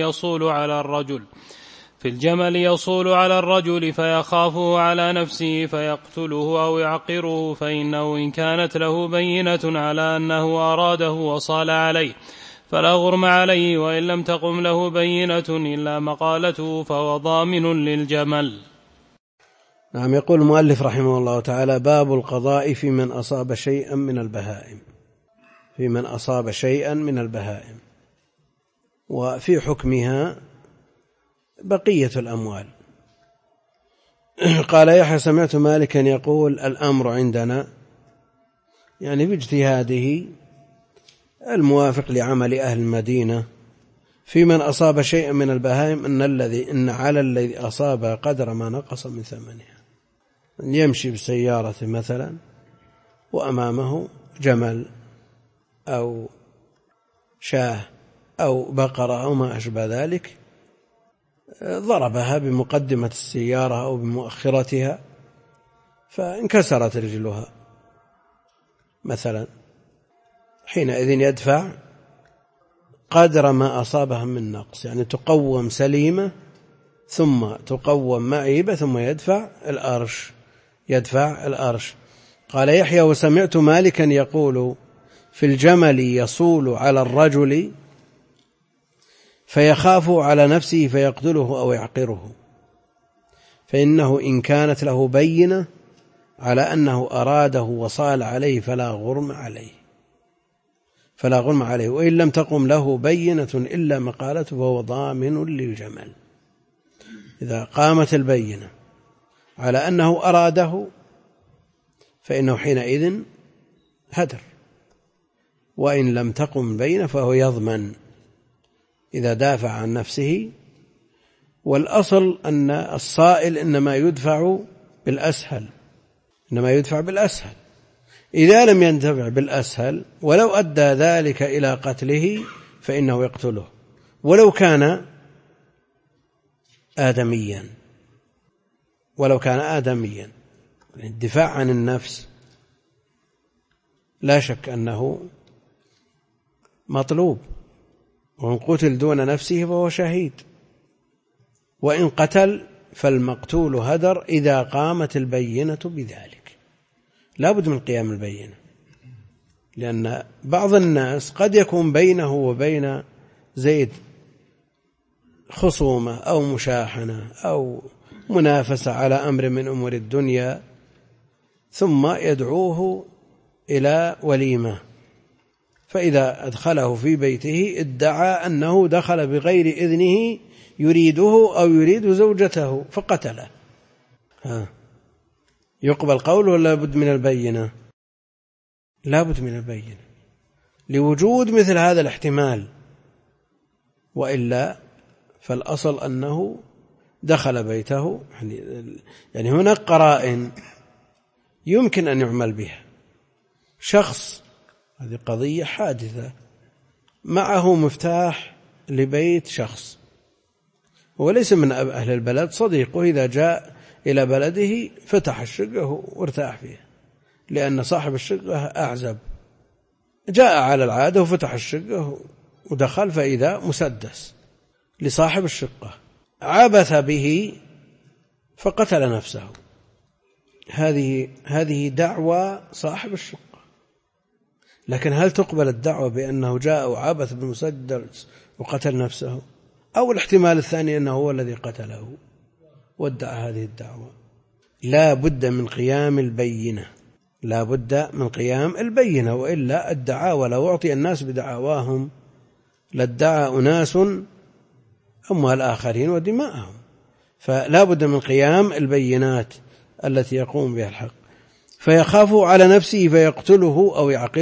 يصول على الرجل فيخافه على نفسه فيقتله أو يعقره، فإنه إن كانت له بينة على أنه أراده وصال عليه فلا غرم عليه، وإن لم تقم له بينة إلا مقالته فهو ضامن للجمل. نعم. يقول المؤلف رحمه الله تعالى باب القضاء في من أصاب شيئا من البهائم. وفي حكمها بقية الأموال. قال يحيى سمعت مالكا يقول الأمر عندنا، يعني باجتهاده الموافق لعمل أهل المدينة في من أصاب شيئا من البهائم إن على الذي أصاب قدر ما نقص من ثمنها. يمشي بسيارة مثلا وأمامه جمل أو شاه أو بقرة أو ما أشبه ذلك، ضربها بمقدمة السيارة أو بمؤخرتها فانكسرت رجلها مثلا، حينئذ يدفع قدر ما أصابها من نقص، يعني تقوم سليمة ثم تقوم معيبة ثم يدفع الأرش. قال يحيى وسمعت مالكا يقول في الجمل يصول على الرجل فيخاف على نفسه فيقتله أو يعقره، فإنه إن كانت له بينة على أنه أراده وصال عليه فلا غرم عليه، وإن لم تقم له بينة إلا مقالته فهو ضامن للجمل. إذا قامت البينة على أنه أراده فإنه حينئذ هدر، وإن لم تقم بينه فهو يضمن إذا دافع عن نفسه. والأصل أن الصائل إنما يدفع بالأسهل، إذا لم ينتفع بالأسهل ولو أدى ذلك إلى قتله فإنه يقتله ولو كان آدميا. الدفاع عن النفس لا شك أنه مطلوب، وإن قتل دون نفسه فهو شهيد، وإن قتل فالمقتول هدر إذا قامت البينة بذلك. لا بد من قيام البينة، لأن بعض الناس قد يكون بينه وبين زيد خصومة أو مشاحنة أو منافسة على أمر من أمور الدنيا، ثم يدعوه إلى وليمة، فإذا أدخله في بيته ادعى أنه دخل بغير إذنه يريده أو يريد زوجته فقتله. يقبل قوله ولا بد من البينة؟ لا بد من البينة لوجود مثل هذا الاحتمال، وإلا فالأصل أنه دخل بيته. يعني هناك قرائن يمكن أن يعمل بها. شخص، هذه قضية حادثة، معه مفتاح لبيت شخص وليس من أهل البلد، صديقه إذا جاء إلى بلده فتح الشقة وارتاح فيها، لأن صاحب الشقة أعزب. جاء على العادة وفتح الشقة ودخل فإذا مسدس لصاحب الشقة، عبث به فقتل نفسه. هذه دعوى صاحب الشقة، لكن هل تقبل الدعوة بأنه جاء وعبث بمسدس وقتل نفسه؟ أو الاحتمال الثاني أنه هو الذي قتله وادعى هذه الدعوة؟ لا بد من قيام البينة، وإلا الدعاء ولو أعطي الناس بدعواهم لادعى أناس أموال الآخرين ودماءهم، فلا بد من قيام البينات التي يقوم بها الحق. فيخاف على نفسه فيقتله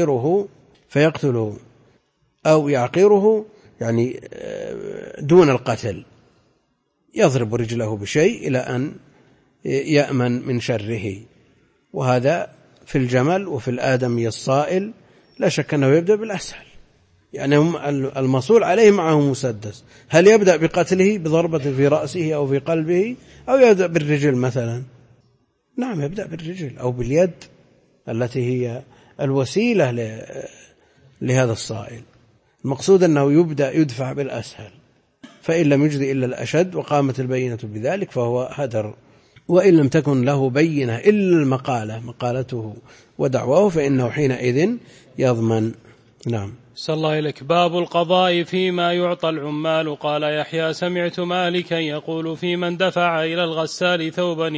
أو يعقره يعني دون القتل، يضرب رجله بشيء إلى أن يأمن من شره. وهذا في الجمل وفي الآدمي الصائل لا شك أنه يبدأ بالأسهل، يعني المصول عليه معه مسدس، هل يبدأ بقتله بضربة في رأسه أو في قلبه، أو يبدأ بالرجل مثلا؟ نعم، يبدأ بالرجل أو باليد التي هي الوسيلة لهذا الصائل. المقصود أنه يدفع بالأسهل، فإن لم يجد إلا الأشد وقامت البينة بذلك فهو هدر، وإن لم تكن له بينة إلا مقالته ودعواه فإنه حينئذ يضمن. نعم. صلى الله إليك. باب القضاء فيما يعطى العمال. قال يحيى سمعت مالكا يقول في من دفع إلى الغسال ثوبا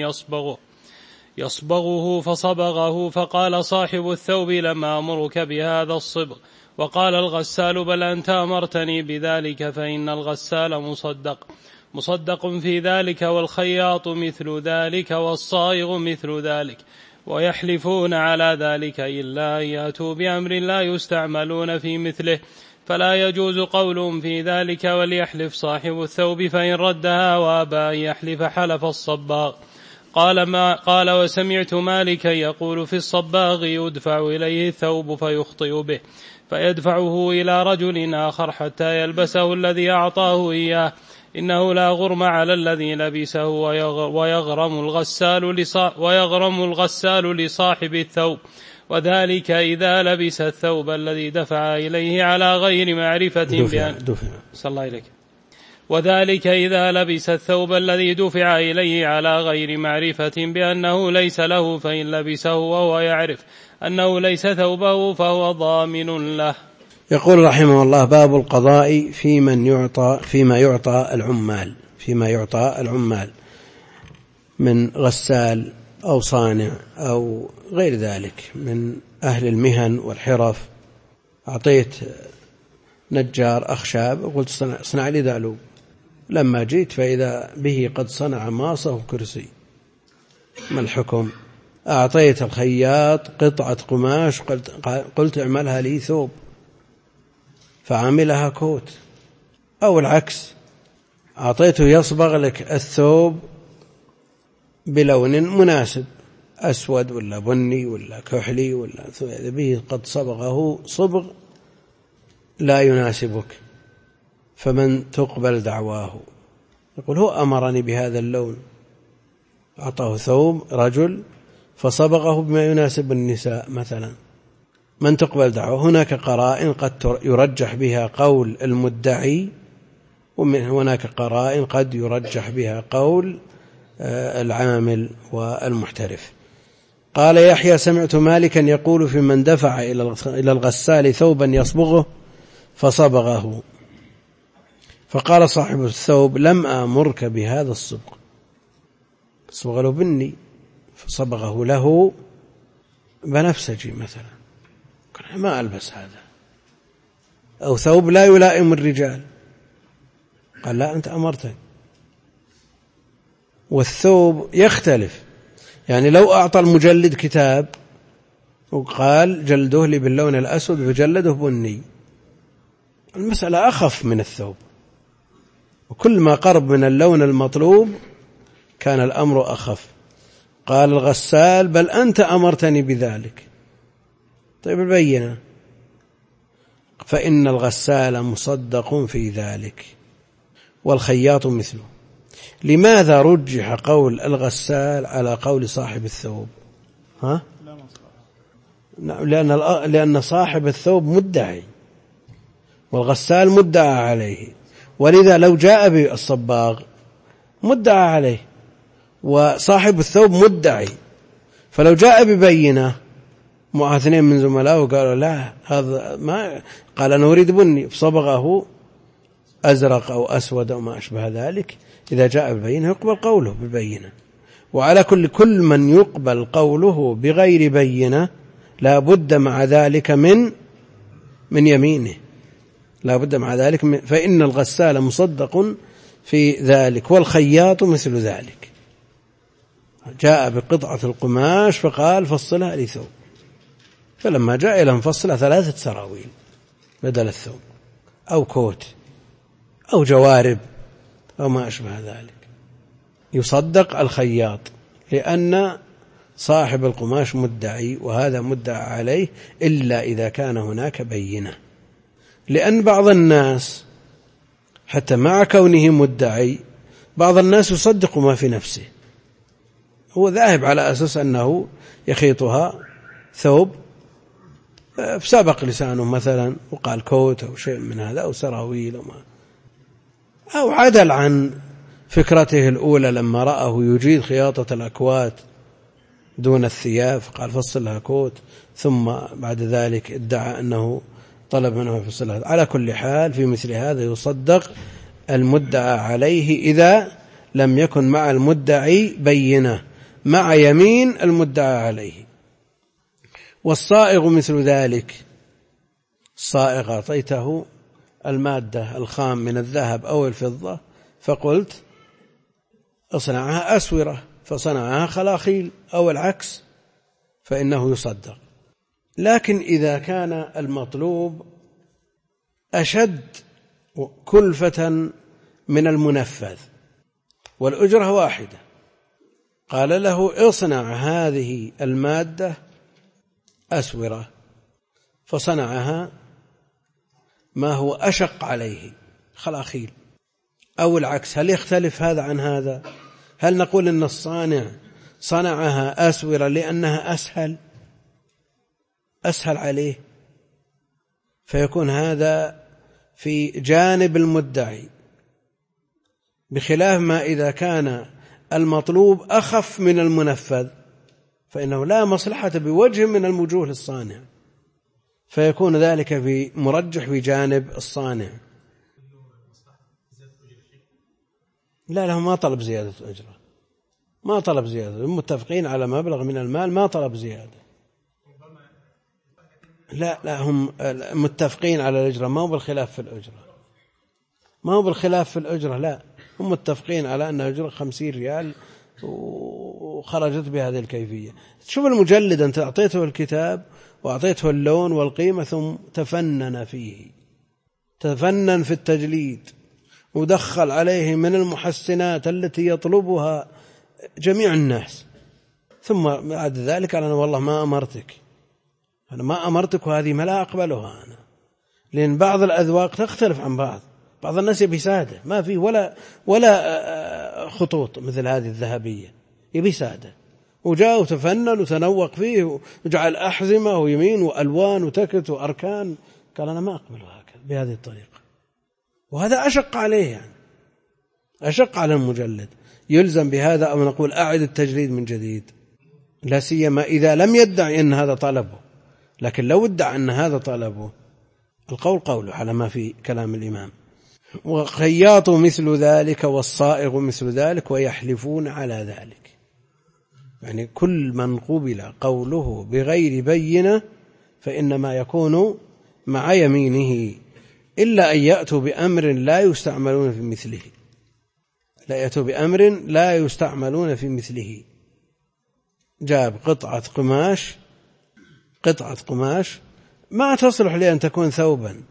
يصبغه فصبغه، فقال صاحب الثوب لما أمرك بهذا الصبغ وقال الغسال بل أنت أمرتني بذلك فإن الغسال مصدق في ذلك، والخياط مثل ذلك، والصائغ مثل ذلك، ويحلفون على ذلك إلا أن يأتوا بأمر لا يستعملون في مثله، فلا يجوز قولهم في ذلك. وليحلف صاحب الثوب فإن ردها وأبى أن يحلف حلف الصباغ. قال وسمعت مالكا يقول في الصباغ يدفع إليه الثوب فيخطئ به فيدفعه إلى رجل آخر حتى يلبسه الذي أعطاه إياه، إنه لا غرم على الذي لبسه، ويغرم الغسال لصاحب الثوب، وذلك إذا لبس الثوب الذي دفع إليه على غير معرفة وذلك إذا لبس الثوب الذي دفع إليه على غير معرفة بأنه ليس له، فإن لبسه وهو يعرف أنه ليس ثوبه فهو ضامن له. يقول رحمه الله: باب القضاء فيما يعطى العمال من غسال أو صانع أو غير ذلك من أهل المهن والحرف. أعطيت نجار أخشاب وقلت صنع لي ذالوب، لما جيت فإذا به قد صنع ماصة وكرسي، ما الحكم؟ أعطيت الخياط قطعة قماش قلت اعملها لي ثوب فعملها كوت، أو العكس أعطيته يصبغ لك الثوب بلون مناسب، أسود ولا بني ولا كحلي ولا به قد صبغه صبغ لا يناسبك، فمن تقبل دعواه؟ يقول هو أمرني بهذا اللون، أعطاه ثوب رجل فصبغه بما يناسب النساء مثلا، من تقبل دعواه؟ هناك قرائن قد يرجح بها قول المدعي، ومن هناك قرائن قد يرجح بها قول العامل والمحترف. قال يحيى: سمعت مالكا يقول في من دفع إلى الغسال ثوبا يصبغه فصبغه، فقال صاحب الثوب: لم آمرك بهذا الصبغ، صبغ له بني فصبغه له بنفسجي مثلا، ما ألبس هذا، أو ثوب لا يلائم الرجال، قال لا أنت أمرتني. والثوب يختلف، يعني لو أعطى المجلد كتاب وقال جلده لي باللون الأسود وجلده بني، المسألة أخف من الثوب، وكل ما قرب من اللون المطلوب كان الأمر أخف. قال الغسال: بل أنت أمرتني بذلك. طيب البينة: فإن الغسال مصدق في ذلك، والخياط مثله. لماذا رجح قول الغسال على قول صاحب الثوب؟ لأن صاحب الثوب مدعي والغسال مدعى عليه، ولذا لو جاء بالصباغ مدعى عليه وصاحب الثوب مدعي، فلو جاء ببينة مع اثنين من زملائه وقالوا لا هذا ما، قال أنا أريد بني فصبغه أزرق أو أسود أو ما أشبه ذلك، إذا جاء بالبينة يقبل قوله بالبينة. وعلى كل من يقبل قوله بغير بينة لا بد مع ذلك من يمينه، لا بد مع ذلك فإن الغسال مصدق في ذلك، والخياط مثل ذلك. جاء بقطعة القماش فقال فصلها لي ثوب، فلما جاء إلى مفصلها 3 سراويل بدل الثوب، أو كوت أو جوارب أو ما أشبه ذلك، يصدق الخياط، لأن صاحب القماش مدعي وهذا مدعى عليه، إلا إذا كان هناك بينة. لأن بعض الناس حتى مع كونه مدعي بعض الناس يصدق ما في نفسه، هو ذاهب على أساس أنه يخيطها ثوب، فسبق لسانه مثلا وقال كوت أو شيء من هذا أو سراويل أو عدل عن فكرته الأولى لما رأه يجيد خياطة الأكوات دون الثياب قال فصلها كوت، ثم بعد ذلك ادعى أنه طلب منه يفصلها. على كل حال في مثل هذا يصدق المدعى عليه إذا لم يكن مع المدعي بينة مع يمين المدعى عليه. والصائغ مثل ذلك، الصائغ أعطيته المادة الخام من الذهب أو الفضة فقلت اصنعها أسورة فصنعها خلاخيل أو العكس فإنه يصدق. لكن إذا كان المطلوب أشد كلفة من المنفذ والأجرة واحدة، قال له اصنع هذه المادة أسورة فصنعها ما هو أشق عليه خلاخيل أو العكس، هل يختلف هذا عن هذا؟ هل نقول إن الصانع صنعها أسورة لأنها أسهل عليه فيكون هذا في جانب المدعي، بخلاف ما إذا كان المطلوب أخف من المنفذ فإنه لا مصلحة بوجه من الوجوه للصانع، فيكون ذلك مرجح في جانب الصانع. لا له ما طلب زيادة أجرة، ما طلب زيادة، متفقين على مبلغ من المال ما طلب زيادة. لا هم متفقين على الأجرة، ما هو بالخلاف في الأجرة، ما هو بالخلاف في الأجرة، لا هم متفقين على أن أجرة 50 ريال وخرجت بهذه الكيفية. شوف المجلد، أنت أعطيته الكتاب وأعطيته اللون والقيمة ثم تفنن فيه، تفنن في التجليد ودخل عليه من المحسنات التي يطلبها جميع الناس، ثم بعد ذلك أنا والله ما أمرتك وهذه ما لا أقبلها أنا، لأن بعض الأذواق تختلف عن بعض الناس يبي سادة ما فيه ولا خطوط مثل هذه الذهبية، يبي سادة، وجاء وتفنن وتنوق فيه وجعل أحزمة ويمين وألوان وتكت وأركان، قال أنا ما أقبلها هكذا بهذه الطريقة، وهذا أشق عليه، يعني أشق على المجلد، يلزم بهذا أو نقول أعد التجريد من جديد، لا سيما إذا لم يدعي أن هذا طلبه. لكن لو ادعى أن هذا طلبه القول قوله على ما في كلام الإمام. وخياط مثل ذلك والصائغ مثل ذلك ويحلفون على ذلك، يعني كل من قبل قوله بغير بينة فإنما يكون مع يمينه، إلا أن يأتوا بأمر لا يستعملون في مثله، لا يأتوا بأمر لا يستعملون في مثله. جاب قطعة قماش ما تصلح لأن تكون ثوبا،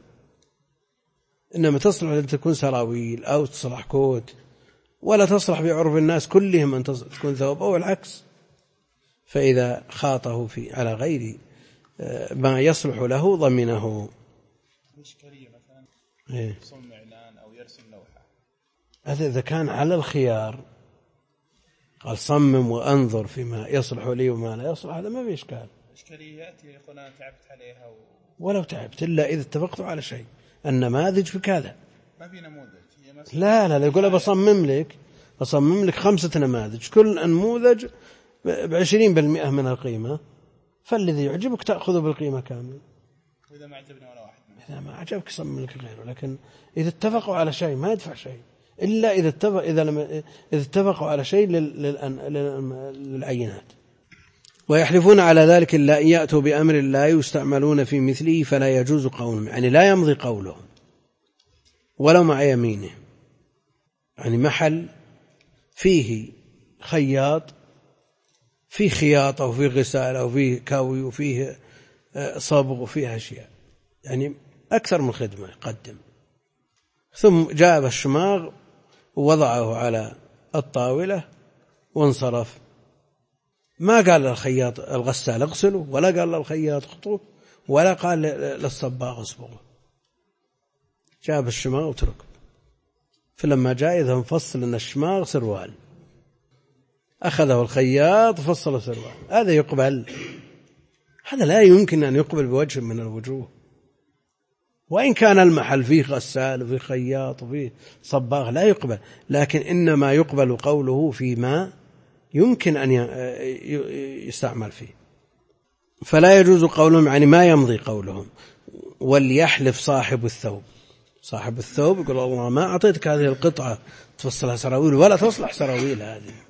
إنما تصلح لأن تكون سراويل أو تصلح كوت، ولا تصلح بعرف الناس كلهم أن تكون ثوب أو العكس. فإذا خاطه على غير ما يصلح له ضمنه. إشكالية مثلا يصنع إعلان أو يرسم لوحة، هذا إذا كان على الخيار قال صمم وأنظر فيما يصلح لي وما لا يصلح، هذا ما في إشكال. إشكالية يأتي يقول أنا تعبت عليها ولو تعبت إلا إذا اتفقتوا على شيء، النماذج في كذا ما في نموذج، لا يقول بصمم لك 5 نماذج، كل نموذج ب20% من القيمة، فالذي يعجبك تأخذه بالقيمة كاملة، وإذا ما عجبنا ولا واحد، إذا ما عجبك يصمم لك غيره. لكن إذا اتفقوا على شيء ما يدفع شيء، إلا إذا اتفقوا على شيء للعينات. ويحلفون على ذلك إلا أن يأتوا بأمر لا يستعملون في مثله فلا يجوز قولهم، يعني لا يمضي قولهم ولو مع يمينه. يعني محل فيه خياط، فيه خياطة وفيه غسالة وفيه كاوي وفيه صبغ وفيه أشياء، يعني أكثر من خدمة يقدم، ثم جاب الشماغ ووضعه على الطاولة وانصرف، ما قال للخياط الغسال اغسله، ولا قال للخياط خطوه، ولا قال للصباغ اصبغه، جاب الشماغ وتركه. فلما جاء إذا انفصل أن الشماغ سروال، أخذه الخياط فصل سروال، هذا يقبل؟ هذا لا يمكن أن يقبل بوجه من الوجوه، وإن كان المحل فيه غسال وفيه خياط وفيه صباغ لا يقبل، لكن إنما يقبل قوله فيما يمكن أن يستعمل فيه. فلا يجوز قولهم، يعني ما يمضي قولهم. وليحلف صاحب الثوب يقول الله ما أعطيتك هذه القطعة تفصلها سراويل ولا تصلح سراويل،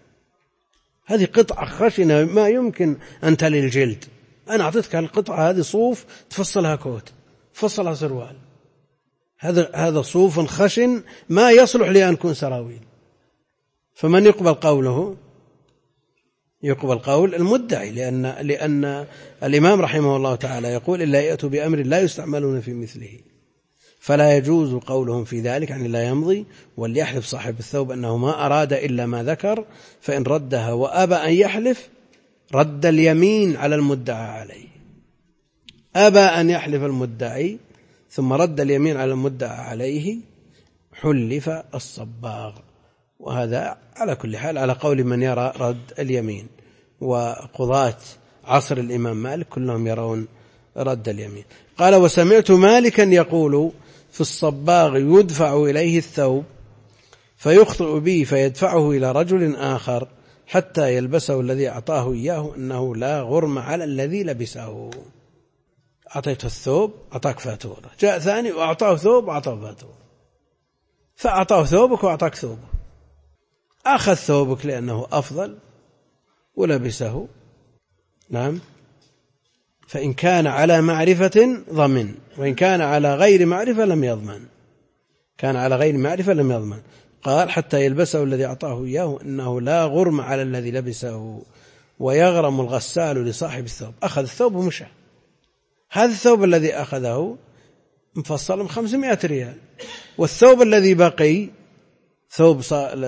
هذه قطعة خشنة ما يمكن أن تلي الجلد، أنا أعطيتك القطعة هذه صوف تفصلها كوت، فصلها سروال، هذا صوف خشن ما يصلح لأن يكون سراويل. فمن يقبل قوله؟ يقبل قول المدعي، لأن الإمام رحمه الله تعالى يقول إلا يأتوا بأمر لا يستعملون في مثله، فلا يجوز قولهم في ذلك، يعني لا يمضي. وليحلف صاحب الثوب أنه ما أراد إلا ما ذكر، فإن ردها وأبى أن يحلف رد اليمين على المدعى عليه. أبى أن يحلف المدعي ثم رد اليمين على المدعى عليه حلف الصباغ. وهذا على كل حال على قول من يرى رد اليمين، وقضاة عصر الإمام مالك كلهم يرون رد اليمين. قال وسمعت مالكا يقول في الصباغ يدفع إليه الثوب فيخطئ به فيدفعه إلى رجل آخر حتى يلبسه الذي أعطاه إياه أنه لا غرم على الذي لبسه. أعطيته الثوب أعطاك فاتورة، جاء ثاني وأعطاه ثوب وأعطاه فاتورة، فأعطاه ثوبك وأعطاك ثوبه، أخذ ثوبك لأنه أفضل ولبسه. نعم. فإن كان على معرفة ضمن، وإن كان على غير معرفة لم يضمن. كان على غير معرفة لم يضمن. قال حتى يلبسه الذي أعطاه إياه أنه لا غرم على الذي لبسه، ويغرم الغسال لصاحب الثوب. أخذ الثوب ومشى. هذا الثوب الذي أخذه مفصل 500 ريال، والثوب الذي بقي ثوب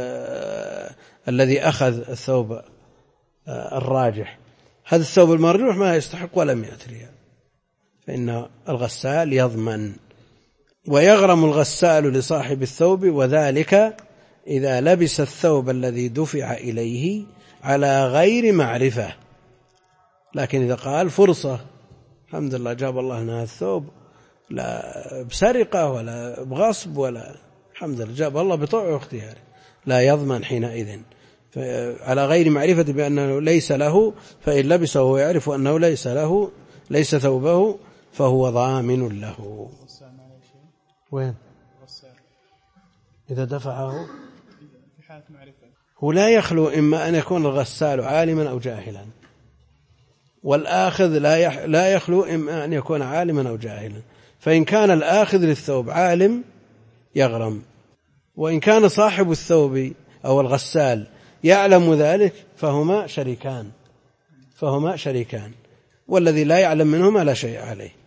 الذي أخذ الثوب الراجح، هذا الثوب المرجوح ما يستحق ولا 100 ريال، فإن الغسال يضمن. ويغرم الغسال لصاحب الثوب، وذلك إذا لبس الثوب الذي دفع إليه على غير معرفة. لكن إذا قال فرصة الحمد لله جاب الله لنا الثوب لا بسرقة ولا بغصب ولا، الحمد لله جاب الله بطوع واختيار، لا يضمن حينئذ. على غير معرفة بأنه ليس له، فإن لبسه ويعرف أنه ليس له ليس ثوبه فهو ضامن له. وين إذا دفعه في حالة معرفة هو لا يخلو إما أن يكون الغسال عالما أو جاهلا، والآخذ لا يخلو إما أن يكون عالما أو جاهلا. فإن كان الآخذ للثوب عالم يغرم، وإن كان صاحب الثوب أو الغسال يعلم ذلك فهما شريكان، والذي لا يعلم منهما لا شيء عليه.